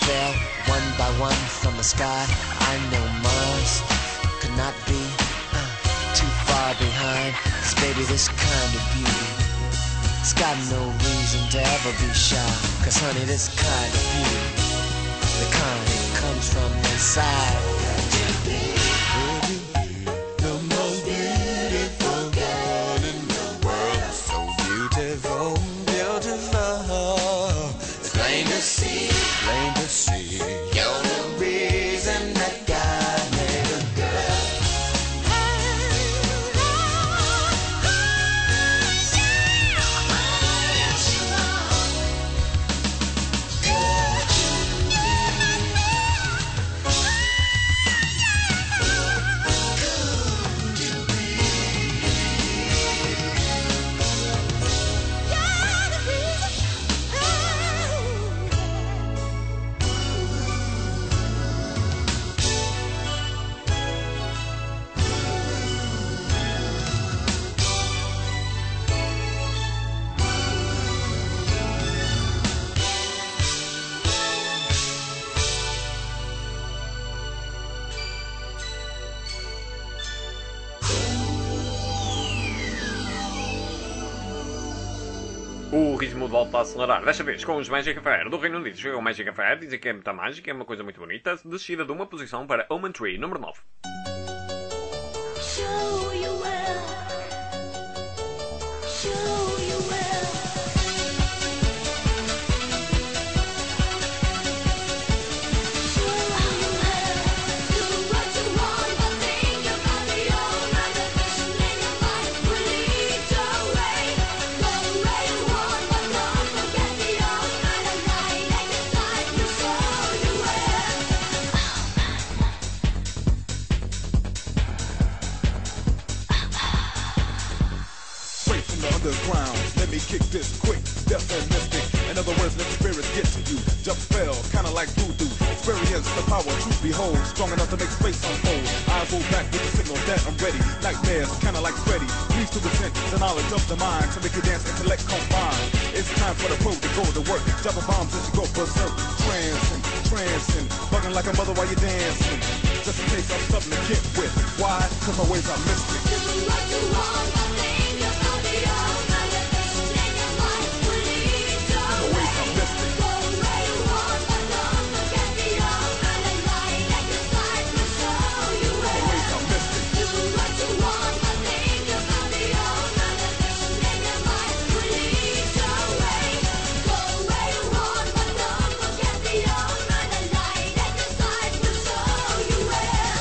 fell one by one from the sky. I know Mars could not be too far behind. 'Cause baby, this kind of beauty, it's got no reason to ever be shy. 'Cause honey, this kind of beauty, the kind that comes from inside. The most beautiful girl in the world, so beautiful, beautiful. It's plain to see, plain to see. You're the reason that God made a girl. O ritmo volta a acelerar, desta vez com os Magic Affair do Reino Unido. Chegam o Magic Affair, dizem que é muita mágica, é uma coisa muito bonita. Descida de uma posição para Omen Tree, número 9. Show you well. Show you well. Show you well. Do what you want, but think you're gonna be alright. The vision in your mind will lead your way. Go where you want, but don't forget the all-night and night and decide to show you well. Straight from the underground. Let me kick this quick, death and mystic. In other words, let the spirits get to you. Jump spell, kinda like voodoo. Experience the power, truth behold. Strong enough to make space unfold. Eyes roll back with the signal that I'm ready. Nightmares, kinda like Freddy. Please to present the knowledge of the mind to make you dance, intellect combine. It's time for the pro to go to work. Dropping bombs as you go berserk. Trancing, bugging like a mother while you're dancing. Just in case I'm something to get with. Why? 'Cause my ways are mystic. Do what you want, but think you're gonna be alright. The vision in your mind will lead your My ways way. are mystic. Go where you want, but don't forget the all-night and night and decide to show you My ways well. are mystic. Do what you want, but think you're gonna be alright. The vision in your mind will lead your way. Go where you want, but don't forget the all-night and night and decide to show you well.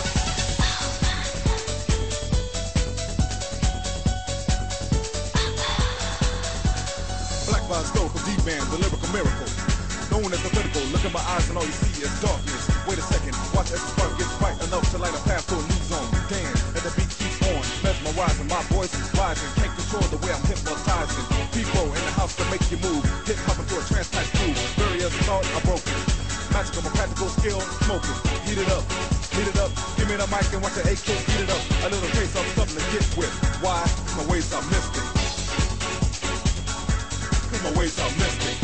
Black Vibes Go from D-Man, the lyrical miracle. Known as the critical, look in my eyes and all you see is darkness. Wait a second, watch as the spark gets bright enough to light a path to a new zone. Dance, and the beat keeps on, mesmerizing. My voice is rising, can't control the way I'm hypnotizing. People in the house to make you move, hip hop into a trance type groove. Barriers thought are broken. Magical, my practical skill, smoking. Heat it up, give me the mic and watch the AK heat it up. A little taste of something to get with. Why? 'Cause my ways are mystic. 'Cause my ways are mystic.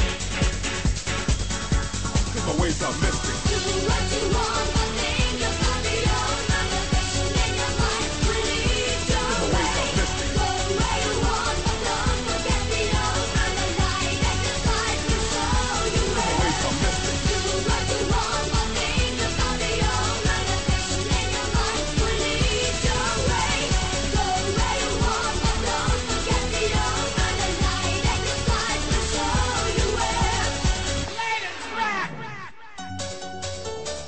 'Cause my ways are mystic. Do what you want, but think you're gonna be alright. The vision in your mind will lead your My ways are way. mystic. Go where you want, but don't forget the all-night and night and decide to show you My well. ways are mystic. Do what you want, but think you're gonna be alright. The vision in your mind will lead your way. Go where you want, but don't forget the all-night and night and decide to show you well.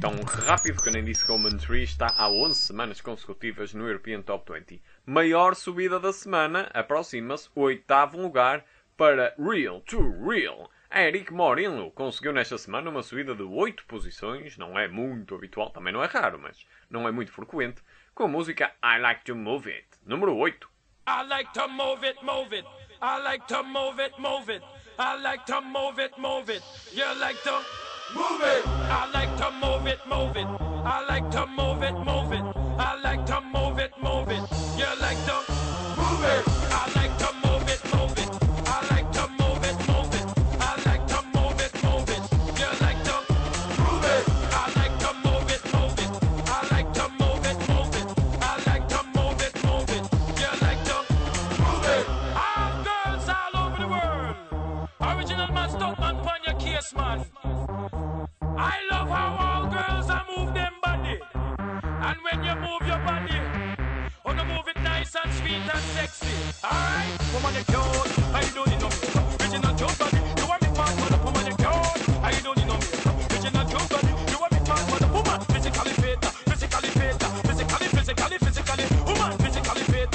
tão rápido que eu nem disse que o Omen Tree está há 11 semanas consecutivas no European Top 20. Maior subida da semana, aproxima-se o 8º lugar para Real to Real. Eric Morillo conseguiu nesta semana uma subida de 8 posições, não é muito habitual, também não é raro, mas não é muito frequente, com a música I Like to Move It, número 8. I like to move it, move it. I like to move it, move it. I like to move it, move it. You like to move it. I like to move it, move it. I like to move it, move it. I like to move it, move it. You like to move it. I like to move it, move it. I like to move it, move it. I like to move it, move it. You like to move it. I like to move it, move it. I like to move it, move it. I like to move it, move it. You like to move it. All girls all over the world. Original man, stunt man, pon your case, man. I love how all girls are move them body. And when you move your body, oh, you move it nice and sweet and sexy. Alright, woman, you cute. I don't need no makeup. Original cute body. You want me man, mother, woman, you cute. I don't need no makeup. Original cute body. You want me man, mother, woman, physically fit, physically fit, physically, woman, physically fit,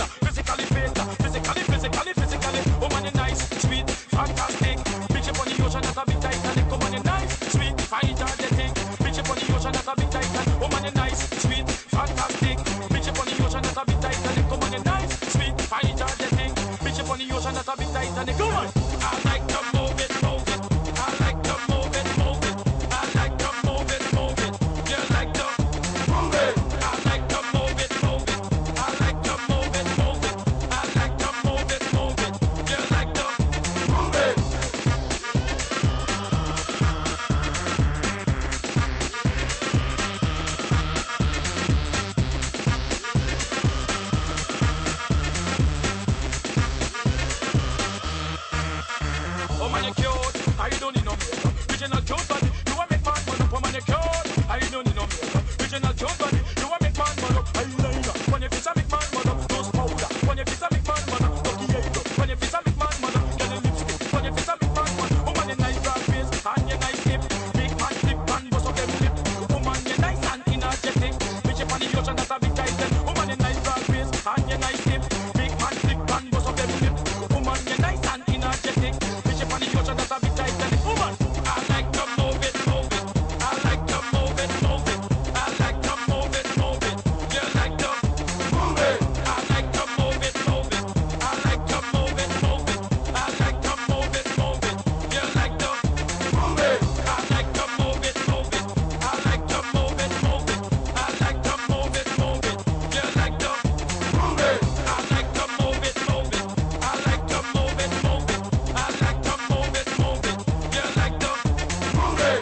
physically, woman, you nice, sweet, fantastic. Bitch up on the ocean, that's a big Titanic. Woman, you nice, sweet, fine, energetic. Bitch up on the ocean, that's a big Titanic. Woman, you nice, sweet, fantastic. Bitch up on the ocean, that's a big Titanic. Woman, you nice, sweet, fine, energetic. Bitch up on the ocean, that's a big Titanic. Woman, I like to move it, move it. I like to move it, move it. I like to move it, move it. You like to move it. I like to move it, move it. I like to move it, move it. I like to move it, move it. You like to move it. Oh man, you cute. I don't need no makeup. Original cute body. You want make man man up. Oh man, you cute. I don't need no makeup. Original cute body. You want make man man up. Eyeliner. When you face a make man man up. Nose powder. When you face a make man man up. Lucky eyebrow. When you face a make man man up. Get a lipstick. When you face a make man man up. Oh man, you nice broad face and you nice lip. Big man lip and bust up them lip. Oh man, you nice and energetic. Bitch up on the ocean, that's a big titan. Oh man, you nice broad face and you nice lip. Big man lip and bust up them lip. Oh man, you nice and energetic. Bitch up on the ocean, that's a big titan. Woman, I like to move it, move it. I like to move it, move it. I like to move it, move it. You like to move it. I like to move it, move it. I like to move it, move it. I like to move it, move it. You like to move it. I like to move it, move it. I like to move it, move it. I like to move it, move it. You like to move it. I like to move it, move it. I like to move it, move it. I like to move it, move it. You like to move it.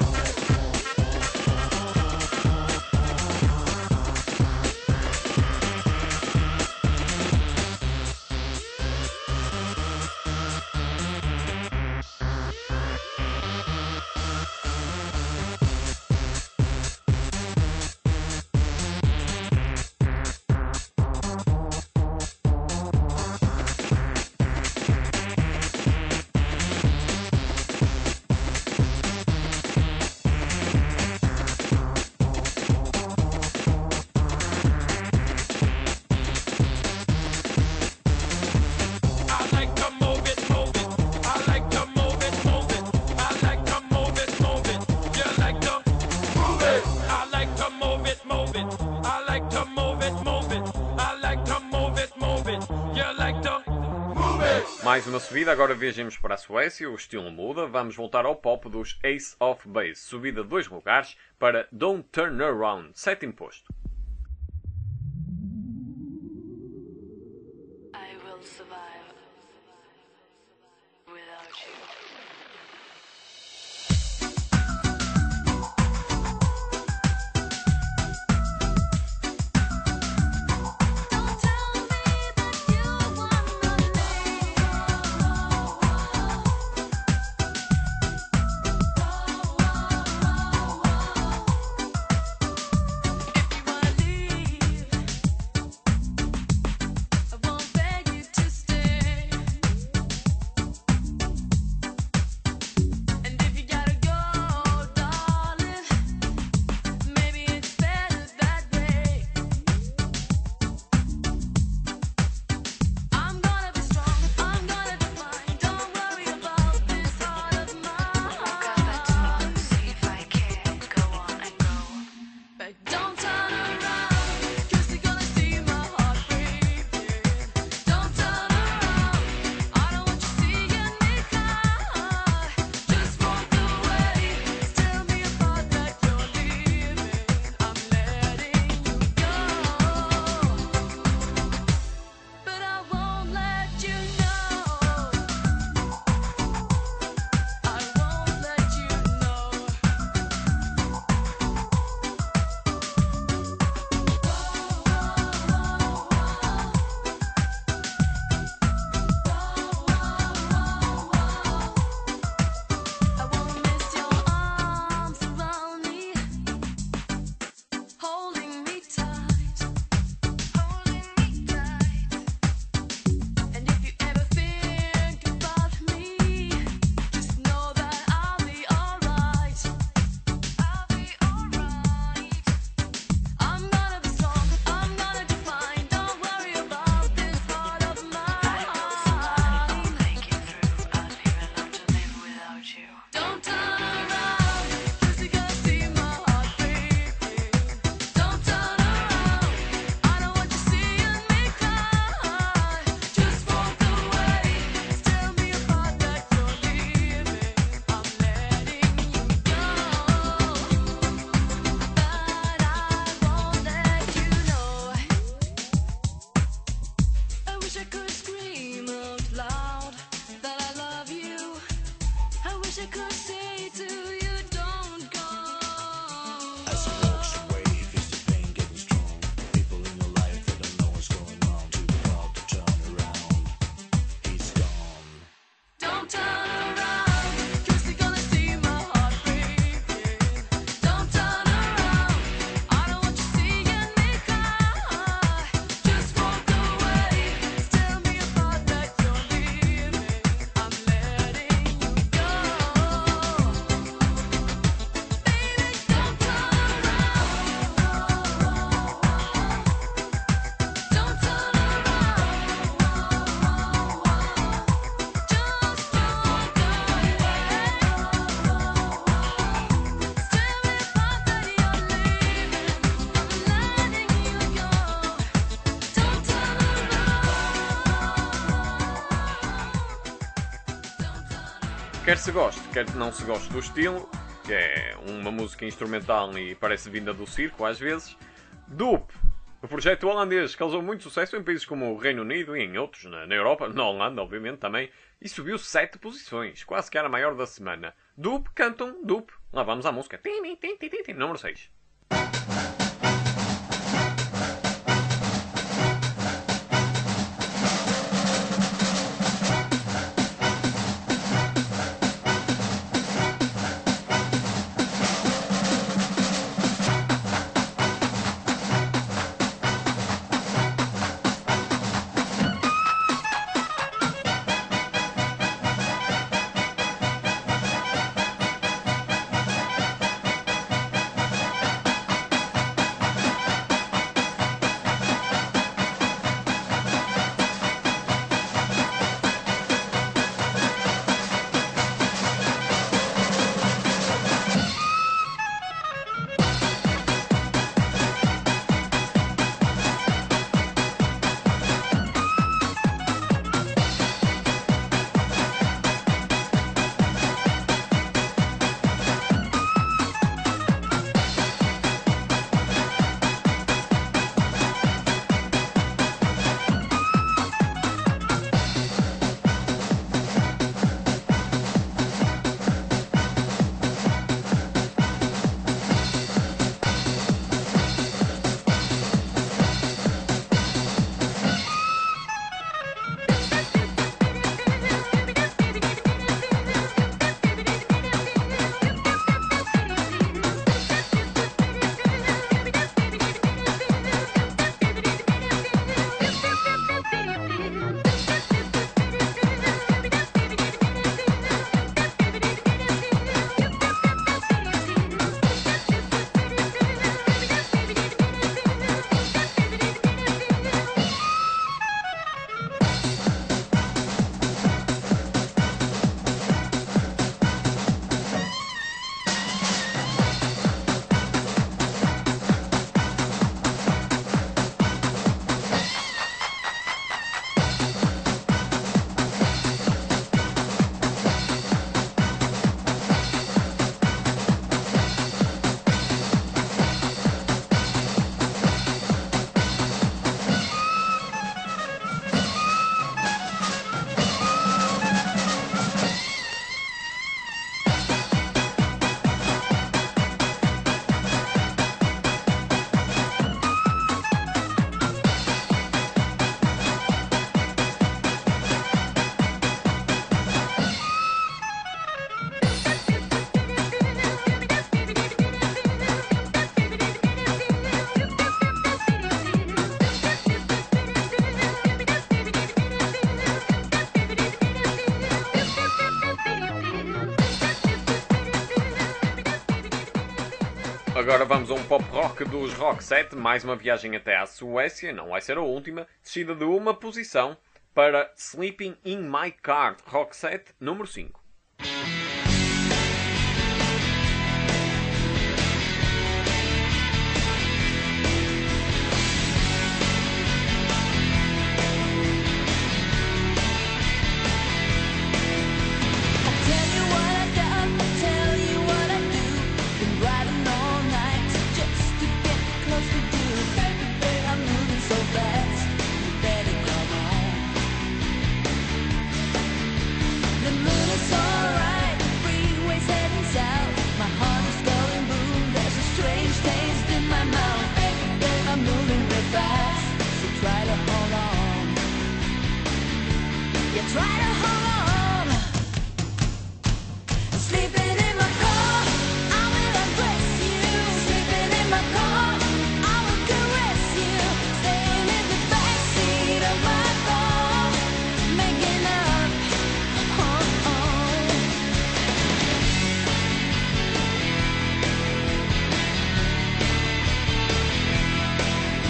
I like to move it, move it. I like to move it, move it. I like to move it, move it. You like to move it. I like to move it, move it. I like to move it, move it. I like to move it, move it. You like to move it. Mais uma subida, agora viajemos para a Suécia, o estilo muda, vamos voltar ao pop dos Ace of Base, subida de 2 lugares para Don't Turn Around, 7º posto. I will survive without you. Don't tell me that you wanna leave. Quer se goste, quer não se goste do estilo, que é uma música instrumental e parece vinda do circo às vezes, Doop, o projeto holandês, causou muito sucesso em países como o Reino Unido e em outros, na Europa, na Holanda, obviamente, também, e subiu 7 posições, quase que era a maior da semana. Doop cantam Doop. Lá vamos à música. Número 6. Agora vamos a um pop rock dos Roxette, mais uma viagem até à Suécia, não vai ser a última, descida de uma posição para Sleeping in My Car, Roxette, número 5.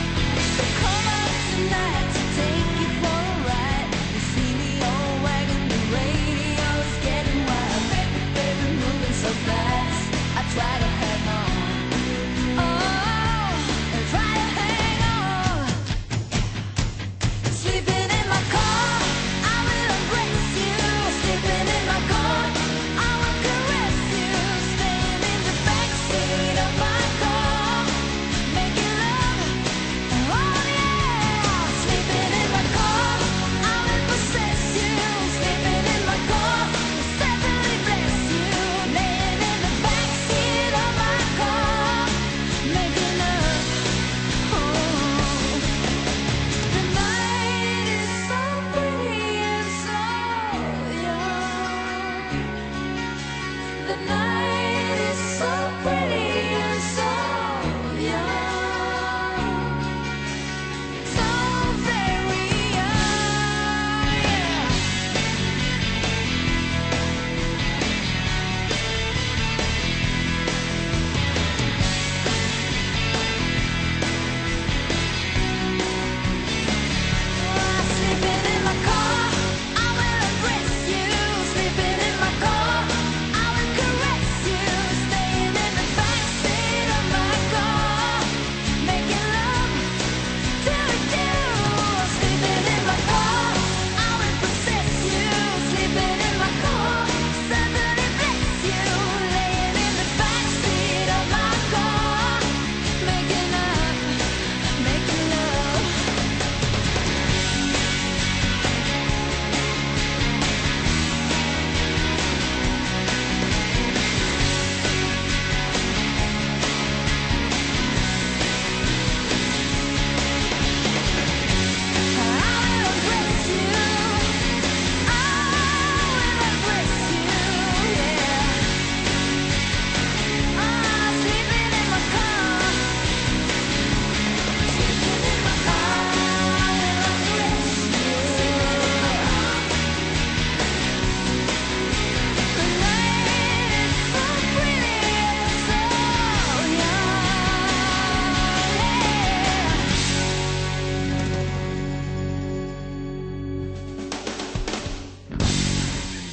Come on tonight to take you for a ride. You see me all wagging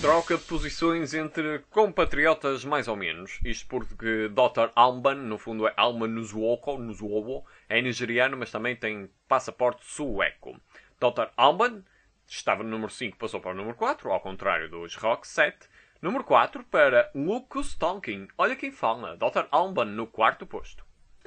Troca de posições entre compatriotas mais ou menos. Isto porque Dr. Alban, no fundo é Alman Nuzuowo, é nigeriano, mas também tem passaporte sueco. Dr. Alban estava no número 5, passou para o número 4, ao contrário dos Rock 7. Número 4 para Lucas Tonkin. Olha quem fala, Dr. Alban no quarto posto.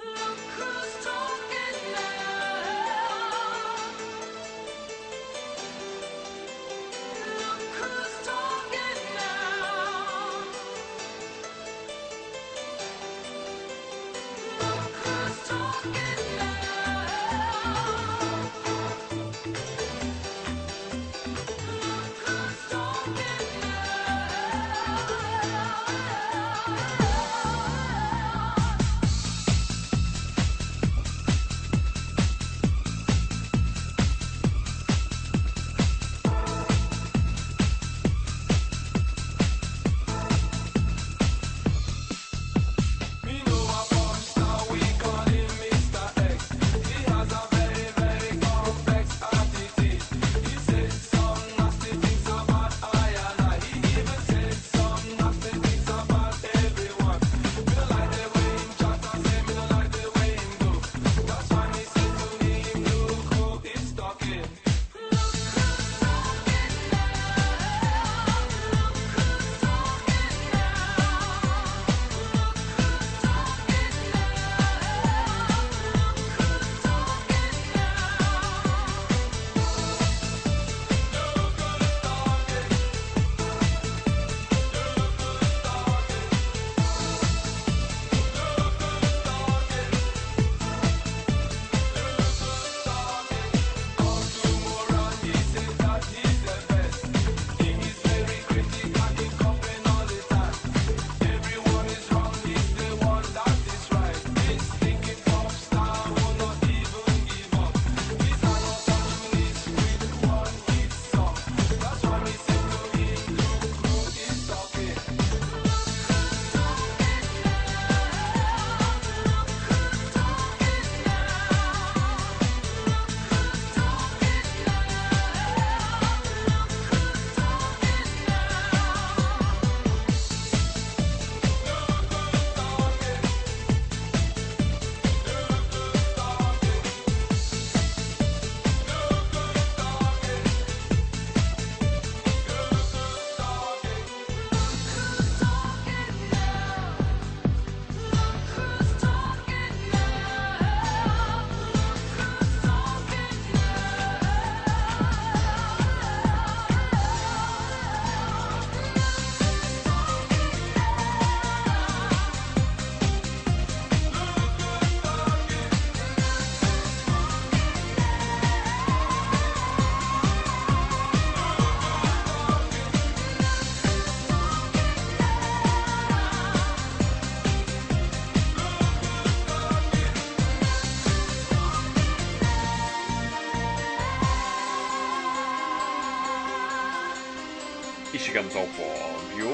E chegamos ao pódio.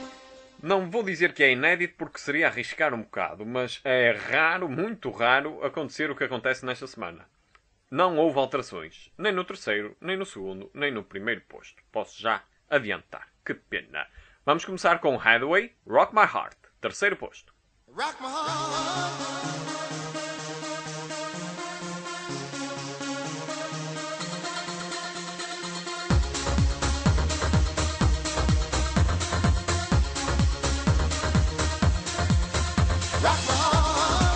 Não vou dizer que é inédito porque seria arriscar um bocado, mas é raro, muito raro, acontecer o que acontece nesta semana. Não houve alterações, nem no terceiro, nem no segundo, nem no primeiro posto. Posso já adiantar. Que pena. Vamos começar com Hathaway, Rock My Heart, terceiro posto. Rock my heart. Rock my heart.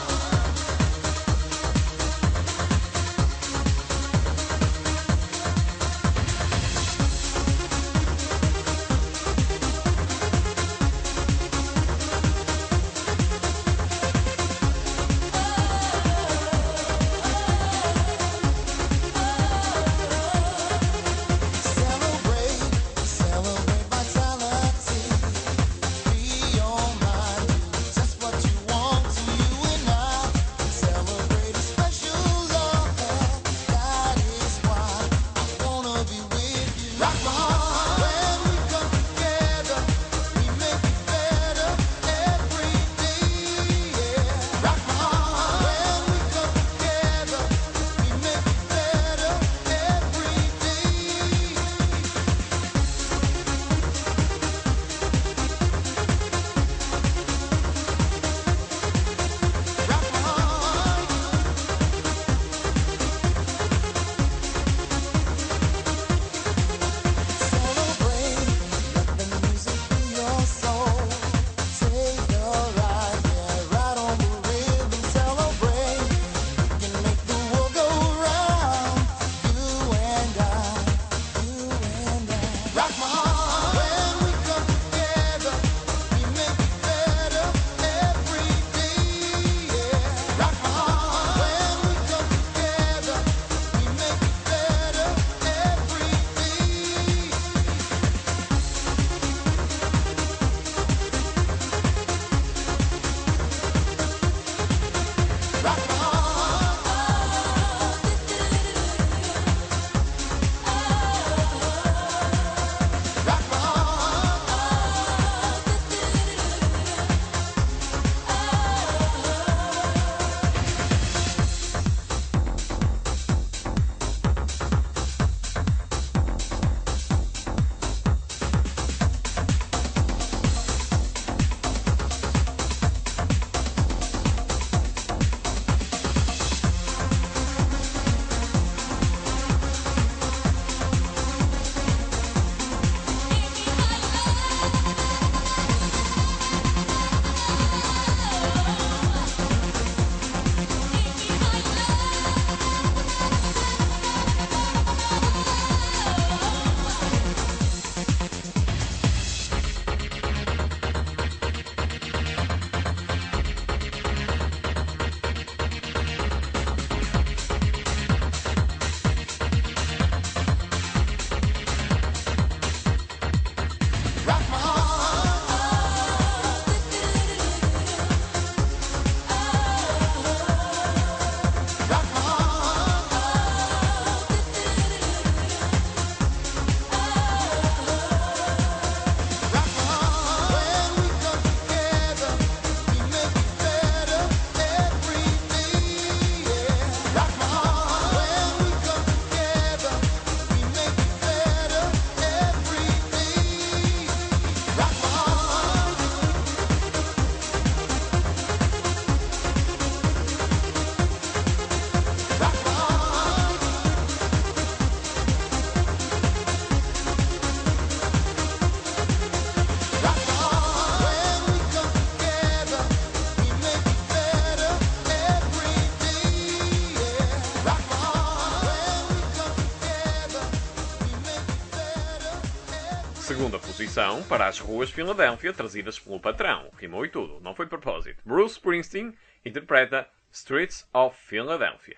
segunda posição para as ruas de Filadélfia, trazidas pelo patrão. Rimou e tudo, não foi de propósito. Bruce Springsteen interpreta Streets of Philadelphia.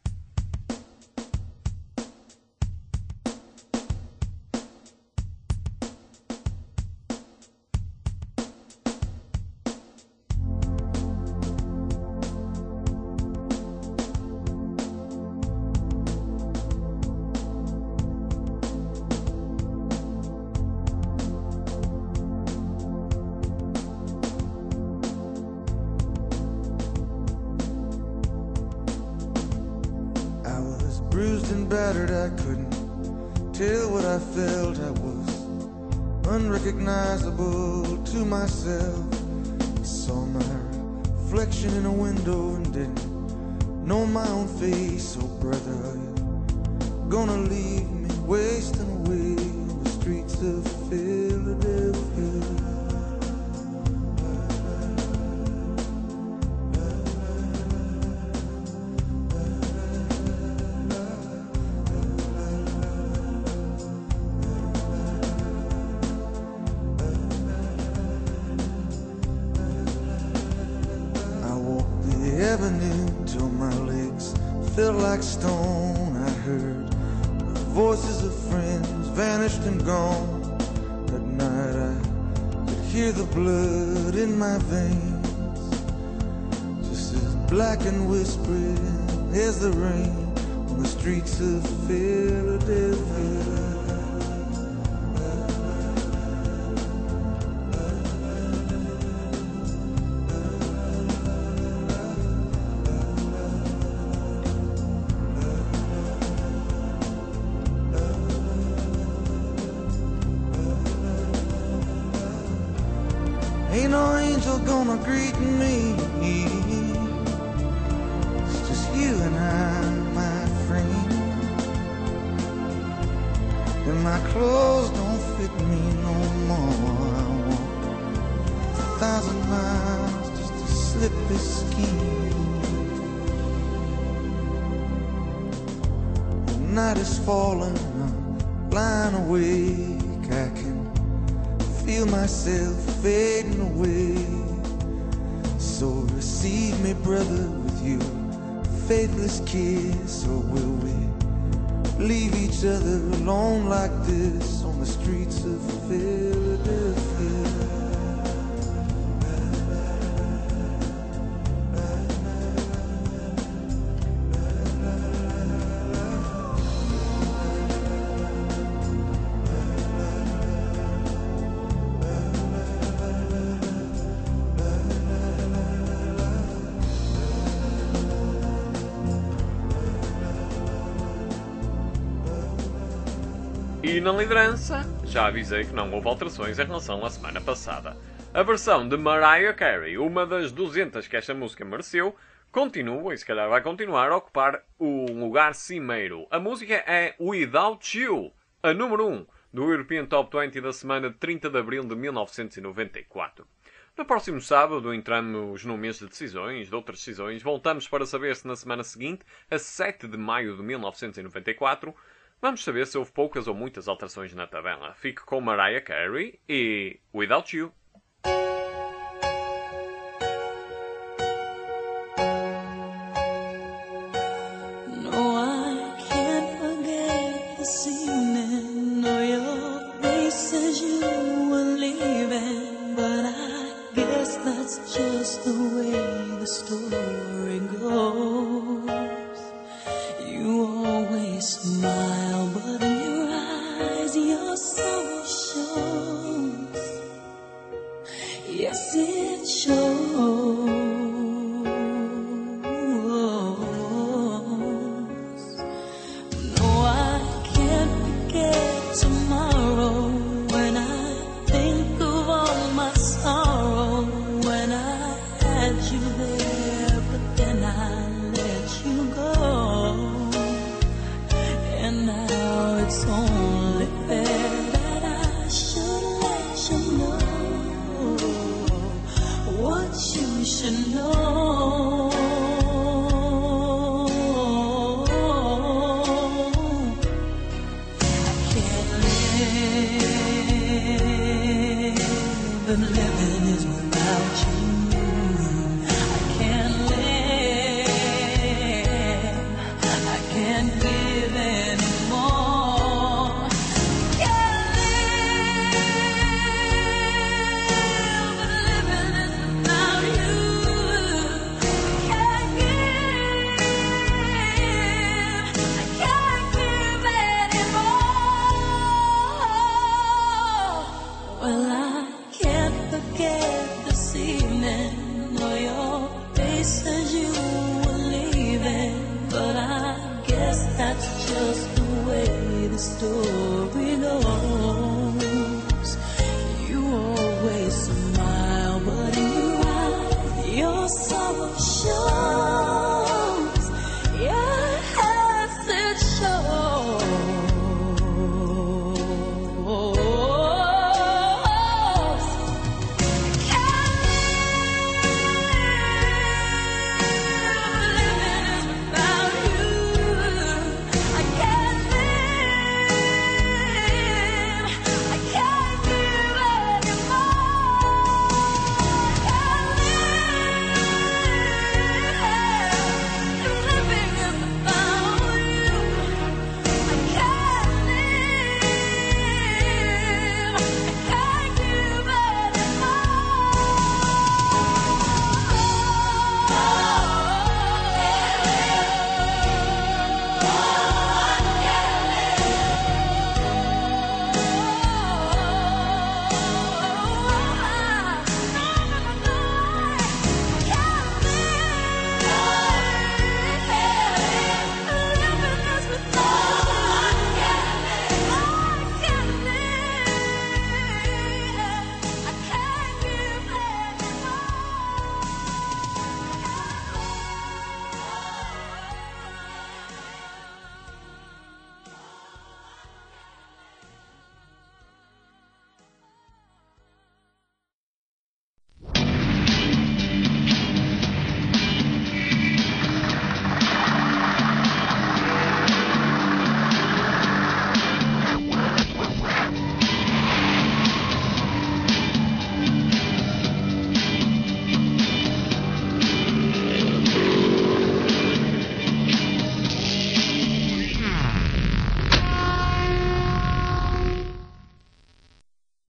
I was bruised and battered, I couldn't tell what I felt. I was unrecognizable to myself. I saw my reflection in a window and didn't know my own face. Oh brother, are you gonna leave me wasting away on the streets of Philadelphia? I walked the avenue till my legs felt like stone. I heard the voices of friends vanished and gone. At night I could hear the blood in my veins, just as black and whispering as the rain on the streets of Philadelphia. Ain't no angel gonna greet me. It's just you and I, my friend. And my clothes don't fit me no more. I walk 1,000 miles just to slip this skin. The night is falling, I'm lying awake. I can feel myself fading away. So receive me, brother, with your faithless kiss. Or will we leave each other alone like this on the streets of Philadelphia? E na liderança, já avisei que não houve alterações em relação à semana passada. A versão de Mariah Carey, uma das 200 que esta música mereceu, continua, e se calhar vai continuar, a ocupar o lugar cimeiro. A música é Without You, a número 1 do European Top 20 da semana de 30 de abril de 1994. No próximo sábado entramos no mês de decisões, de outras decisões. Voltamos para saber se na semana seguinte, a 7 de maio de 1994, vamos saber se houve poucas ou muitas alterações na tabela. Fique com Mariah Carey e Without You. No, I can't forget this evening or your face as you were leaving. But I guess that's just the way the story goes. You always smile, but in your eyes your soul shows. Yes, it shows. No, I can't forget tomorrow when I think of all my sorrow. When I had you there, but then I let you go. And now it's only fair that I should let you know. living is my